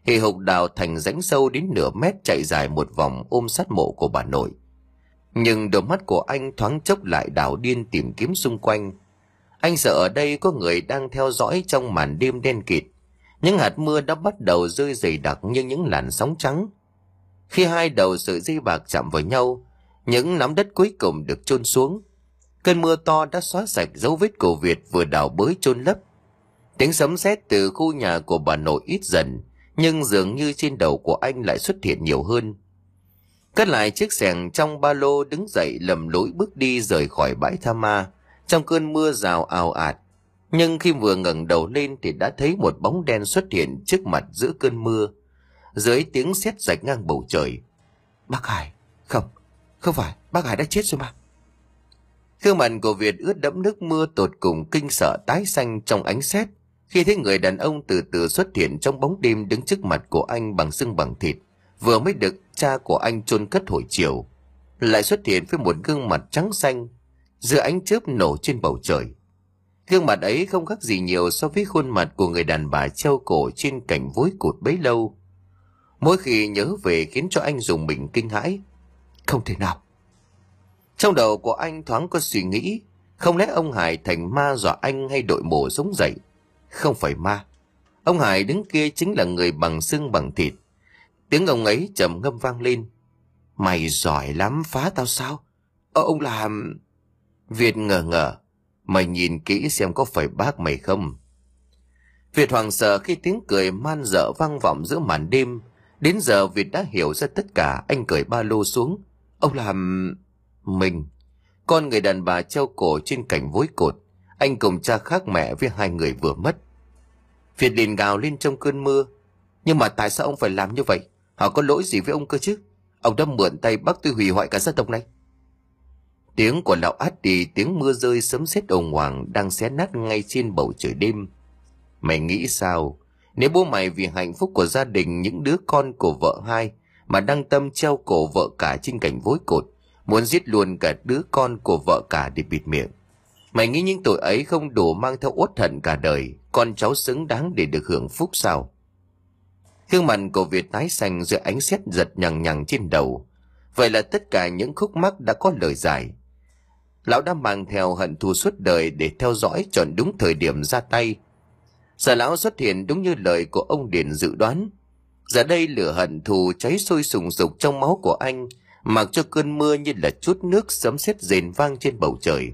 Speaker 1: hì hục đào thành rãnh sâu đến nửa mét chạy dài một vòng ôm sát mộ của bà nội. Nhưng đôi mắt của anh thoáng chốc lại đảo điên tìm kiếm xung quanh. Anh sợ ở đây có người đang theo dõi trong màn đêm đen kịt. Những hạt mưa đã bắt đầu rơi dày đặc như những làn sóng trắng. Khi hai đầu sợi dây bạc chạm vào nhau, những nắm đất cuối cùng được chôn xuống. Cơn mưa to đã xóa sạch dấu vết của Việt vừa đào bới chôn lấp. Tiếng sấm sét từ khu nhà của bà nội ít dần, nhưng dường như trên đầu của anh lại xuất hiện nhiều hơn. Cất lại chiếc xẻng trong ba lô, đứng dậy lầm lũi bước đi rời khỏi bãi tha ma trong cơn mưa rào ào ạt. Nhưng khi vừa ngẩng đầu lên thì đã thấy một bóng đen xuất hiện trước mặt giữa cơn mưa, dưới tiếng sét rạch ngang bầu trời. Bác Hải, không, không phải, bác Hải đã chết rồi mà. Gương mặt của Việt ướt đẫm nước mưa, tột cùng kinh sợ tái xanh trong ánh sét khi thấy người đàn ông từ từ xuất hiện trong bóng đêm đứng trước mặt của anh bằng xương bằng thịt, vừa mới được cha của anh chôn cất hồi chiều, lại xuất hiện với một gương mặt trắng xanh giữa ánh chớp nổ trên bầu trời. Gương mặt ấy không khác gì nhiều so với khuôn mặt của người đàn bà treo cổ trên cành vối cụt bấy lâu. Mỗi khi nhớ về khiến cho anh rùng mình kinh hãi. Không thể nào. Trong đầu của anh thoáng có suy nghĩ, không lẽ ông Hải thành ma dọa anh hay đội mổ sống dậy? Không phải ma. Ông Hải đứng kia chính là người bằng xương bằng thịt. Tiếng ông ấy trầm ngâm vang lên. Mày giỏi lắm, phá tao sao? Ờ, ông làm... Việt ngờ ngờ. Mày nhìn kỹ xem có phải bác mày không? Việt hoảng sợ khi tiếng cười man dợ vang vọng giữa màn đêm. Đến giờ Việt đã hiểu ra tất cả. Anh cởi ba lô xuống. Ông làm... Mình. Con người đàn bà treo cổ trên cành vối cột. Anh cùng cha khác mẹ với hai người vừa mất. Việt liền gào lên trong cơn mưa. Nhưng mà tại sao ông phải làm như vậy? Họ có lỗi gì với ông cơ chứ? Ông đã mượn tay bác tôi hủy hoại cả dân tộc này. Tiếng của lão át đi, tiếng mưa rơi sấm sét ồn ào đang xé nát ngay trên bầu trời đêm. Mày nghĩ sao? Nếu bố mày vì hạnh phúc của gia đình, những đứa con của vợ hai mà đăng tâm treo cổ vợ cả trên cành vối cột, muốn giết luôn cả đứa con của vợ cả để bịt miệng, mày nghĩ những tội ấy không đủ mang theo uất hận cả đời, con cháu xứng đáng để được hưởng phúc sao? Gương mặt của Việt tái xanh dưới ánh sét giật nhằng nhằng trên đầu. Vậy là tất cả những khúc mắc đã có lời giải. Lão đã mang theo hận thù suốt đời để theo dõi chọn đúng thời điểm ra tay. Giờ lão xuất hiện đúng như lời của ông Điền dự đoán. Giờ đây lửa hận thù cháy sôi sùng sục trong máu của anh, mặc cho cơn mưa như là chút nước sấm sét rền vang trên bầu trời.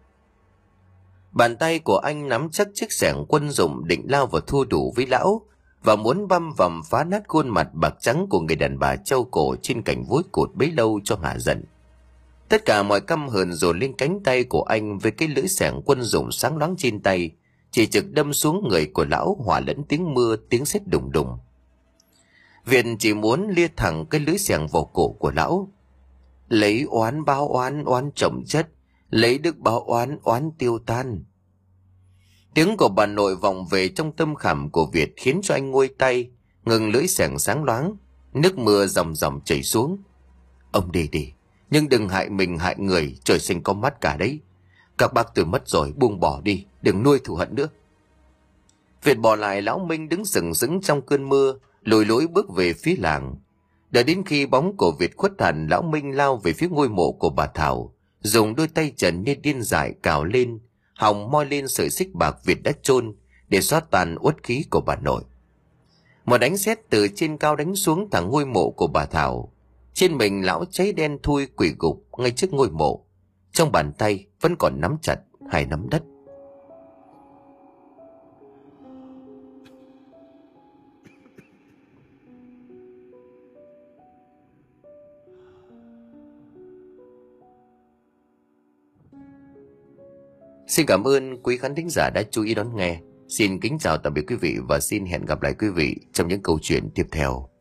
Speaker 1: Bàn tay của anh nắm chắc chiếc xẻng quân dụng định lao vào thua đủ với lão, và muốn băm vằm phá nát khuôn mặt bạc trắng của người đàn bà treo cổ trên cành vối cột bấy lâu cho hạ giận. Tất cả mọi căm hờn dồn lên cánh tay của anh với cái lưỡi xẻng quân dụng sáng loáng trên tay, chỉ trực đâm xuống người của lão, hòa lẫn tiếng mưa, tiếng sét đùng đùng. Việt chỉ muốn lia thẳng cái lưỡi xẻng vào cổ của lão. Lấy oán báo oán, oán chồng chất, lấy đức báo oán, oán tiêu tan. Tiếng của bà nội vọng về trong tâm khảm của Việt khiến cho anh nguôi tay, ngừng lưỡi xẻng sáng loáng, nước mưa ròng ròng chảy xuống. Ông đi đi, nhưng đừng hại mình hại người, trời sinh có mắt cả đấy. Các bác tôi mất rồi, buông bỏ đi, đừng nuôi thù hận nữa. Việt bỏ lại lão Minh đứng sừng sững trong cơn mưa, lùi lối bước về phía làng. Đợi đến khi bóng của Việt khuất hẳn, lão Minh lao về phía ngôi mộ của bà Thảo, dùng đôi tay trần như điên dại cào lên, hòng moi lên sợi xích bạc Việt đã chôn để xóa tan uất khí của bà nội. Một ánh sét từ trên cao đánh xuống thẳng ngôi mộ của bà Thảo. Trên mình lão cháy đen thui quỳ gục ngay trước ngôi mộ, trong bàn tay vẫn còn nắm chặt hai nắm đất. Xin cảm ơn quý khán thính giả đã chú ý đón nghe. Xin kính chào tạm biệt quý vị và xin hẹn gặp lại quý vị trong những câu chuyện tiếp theo.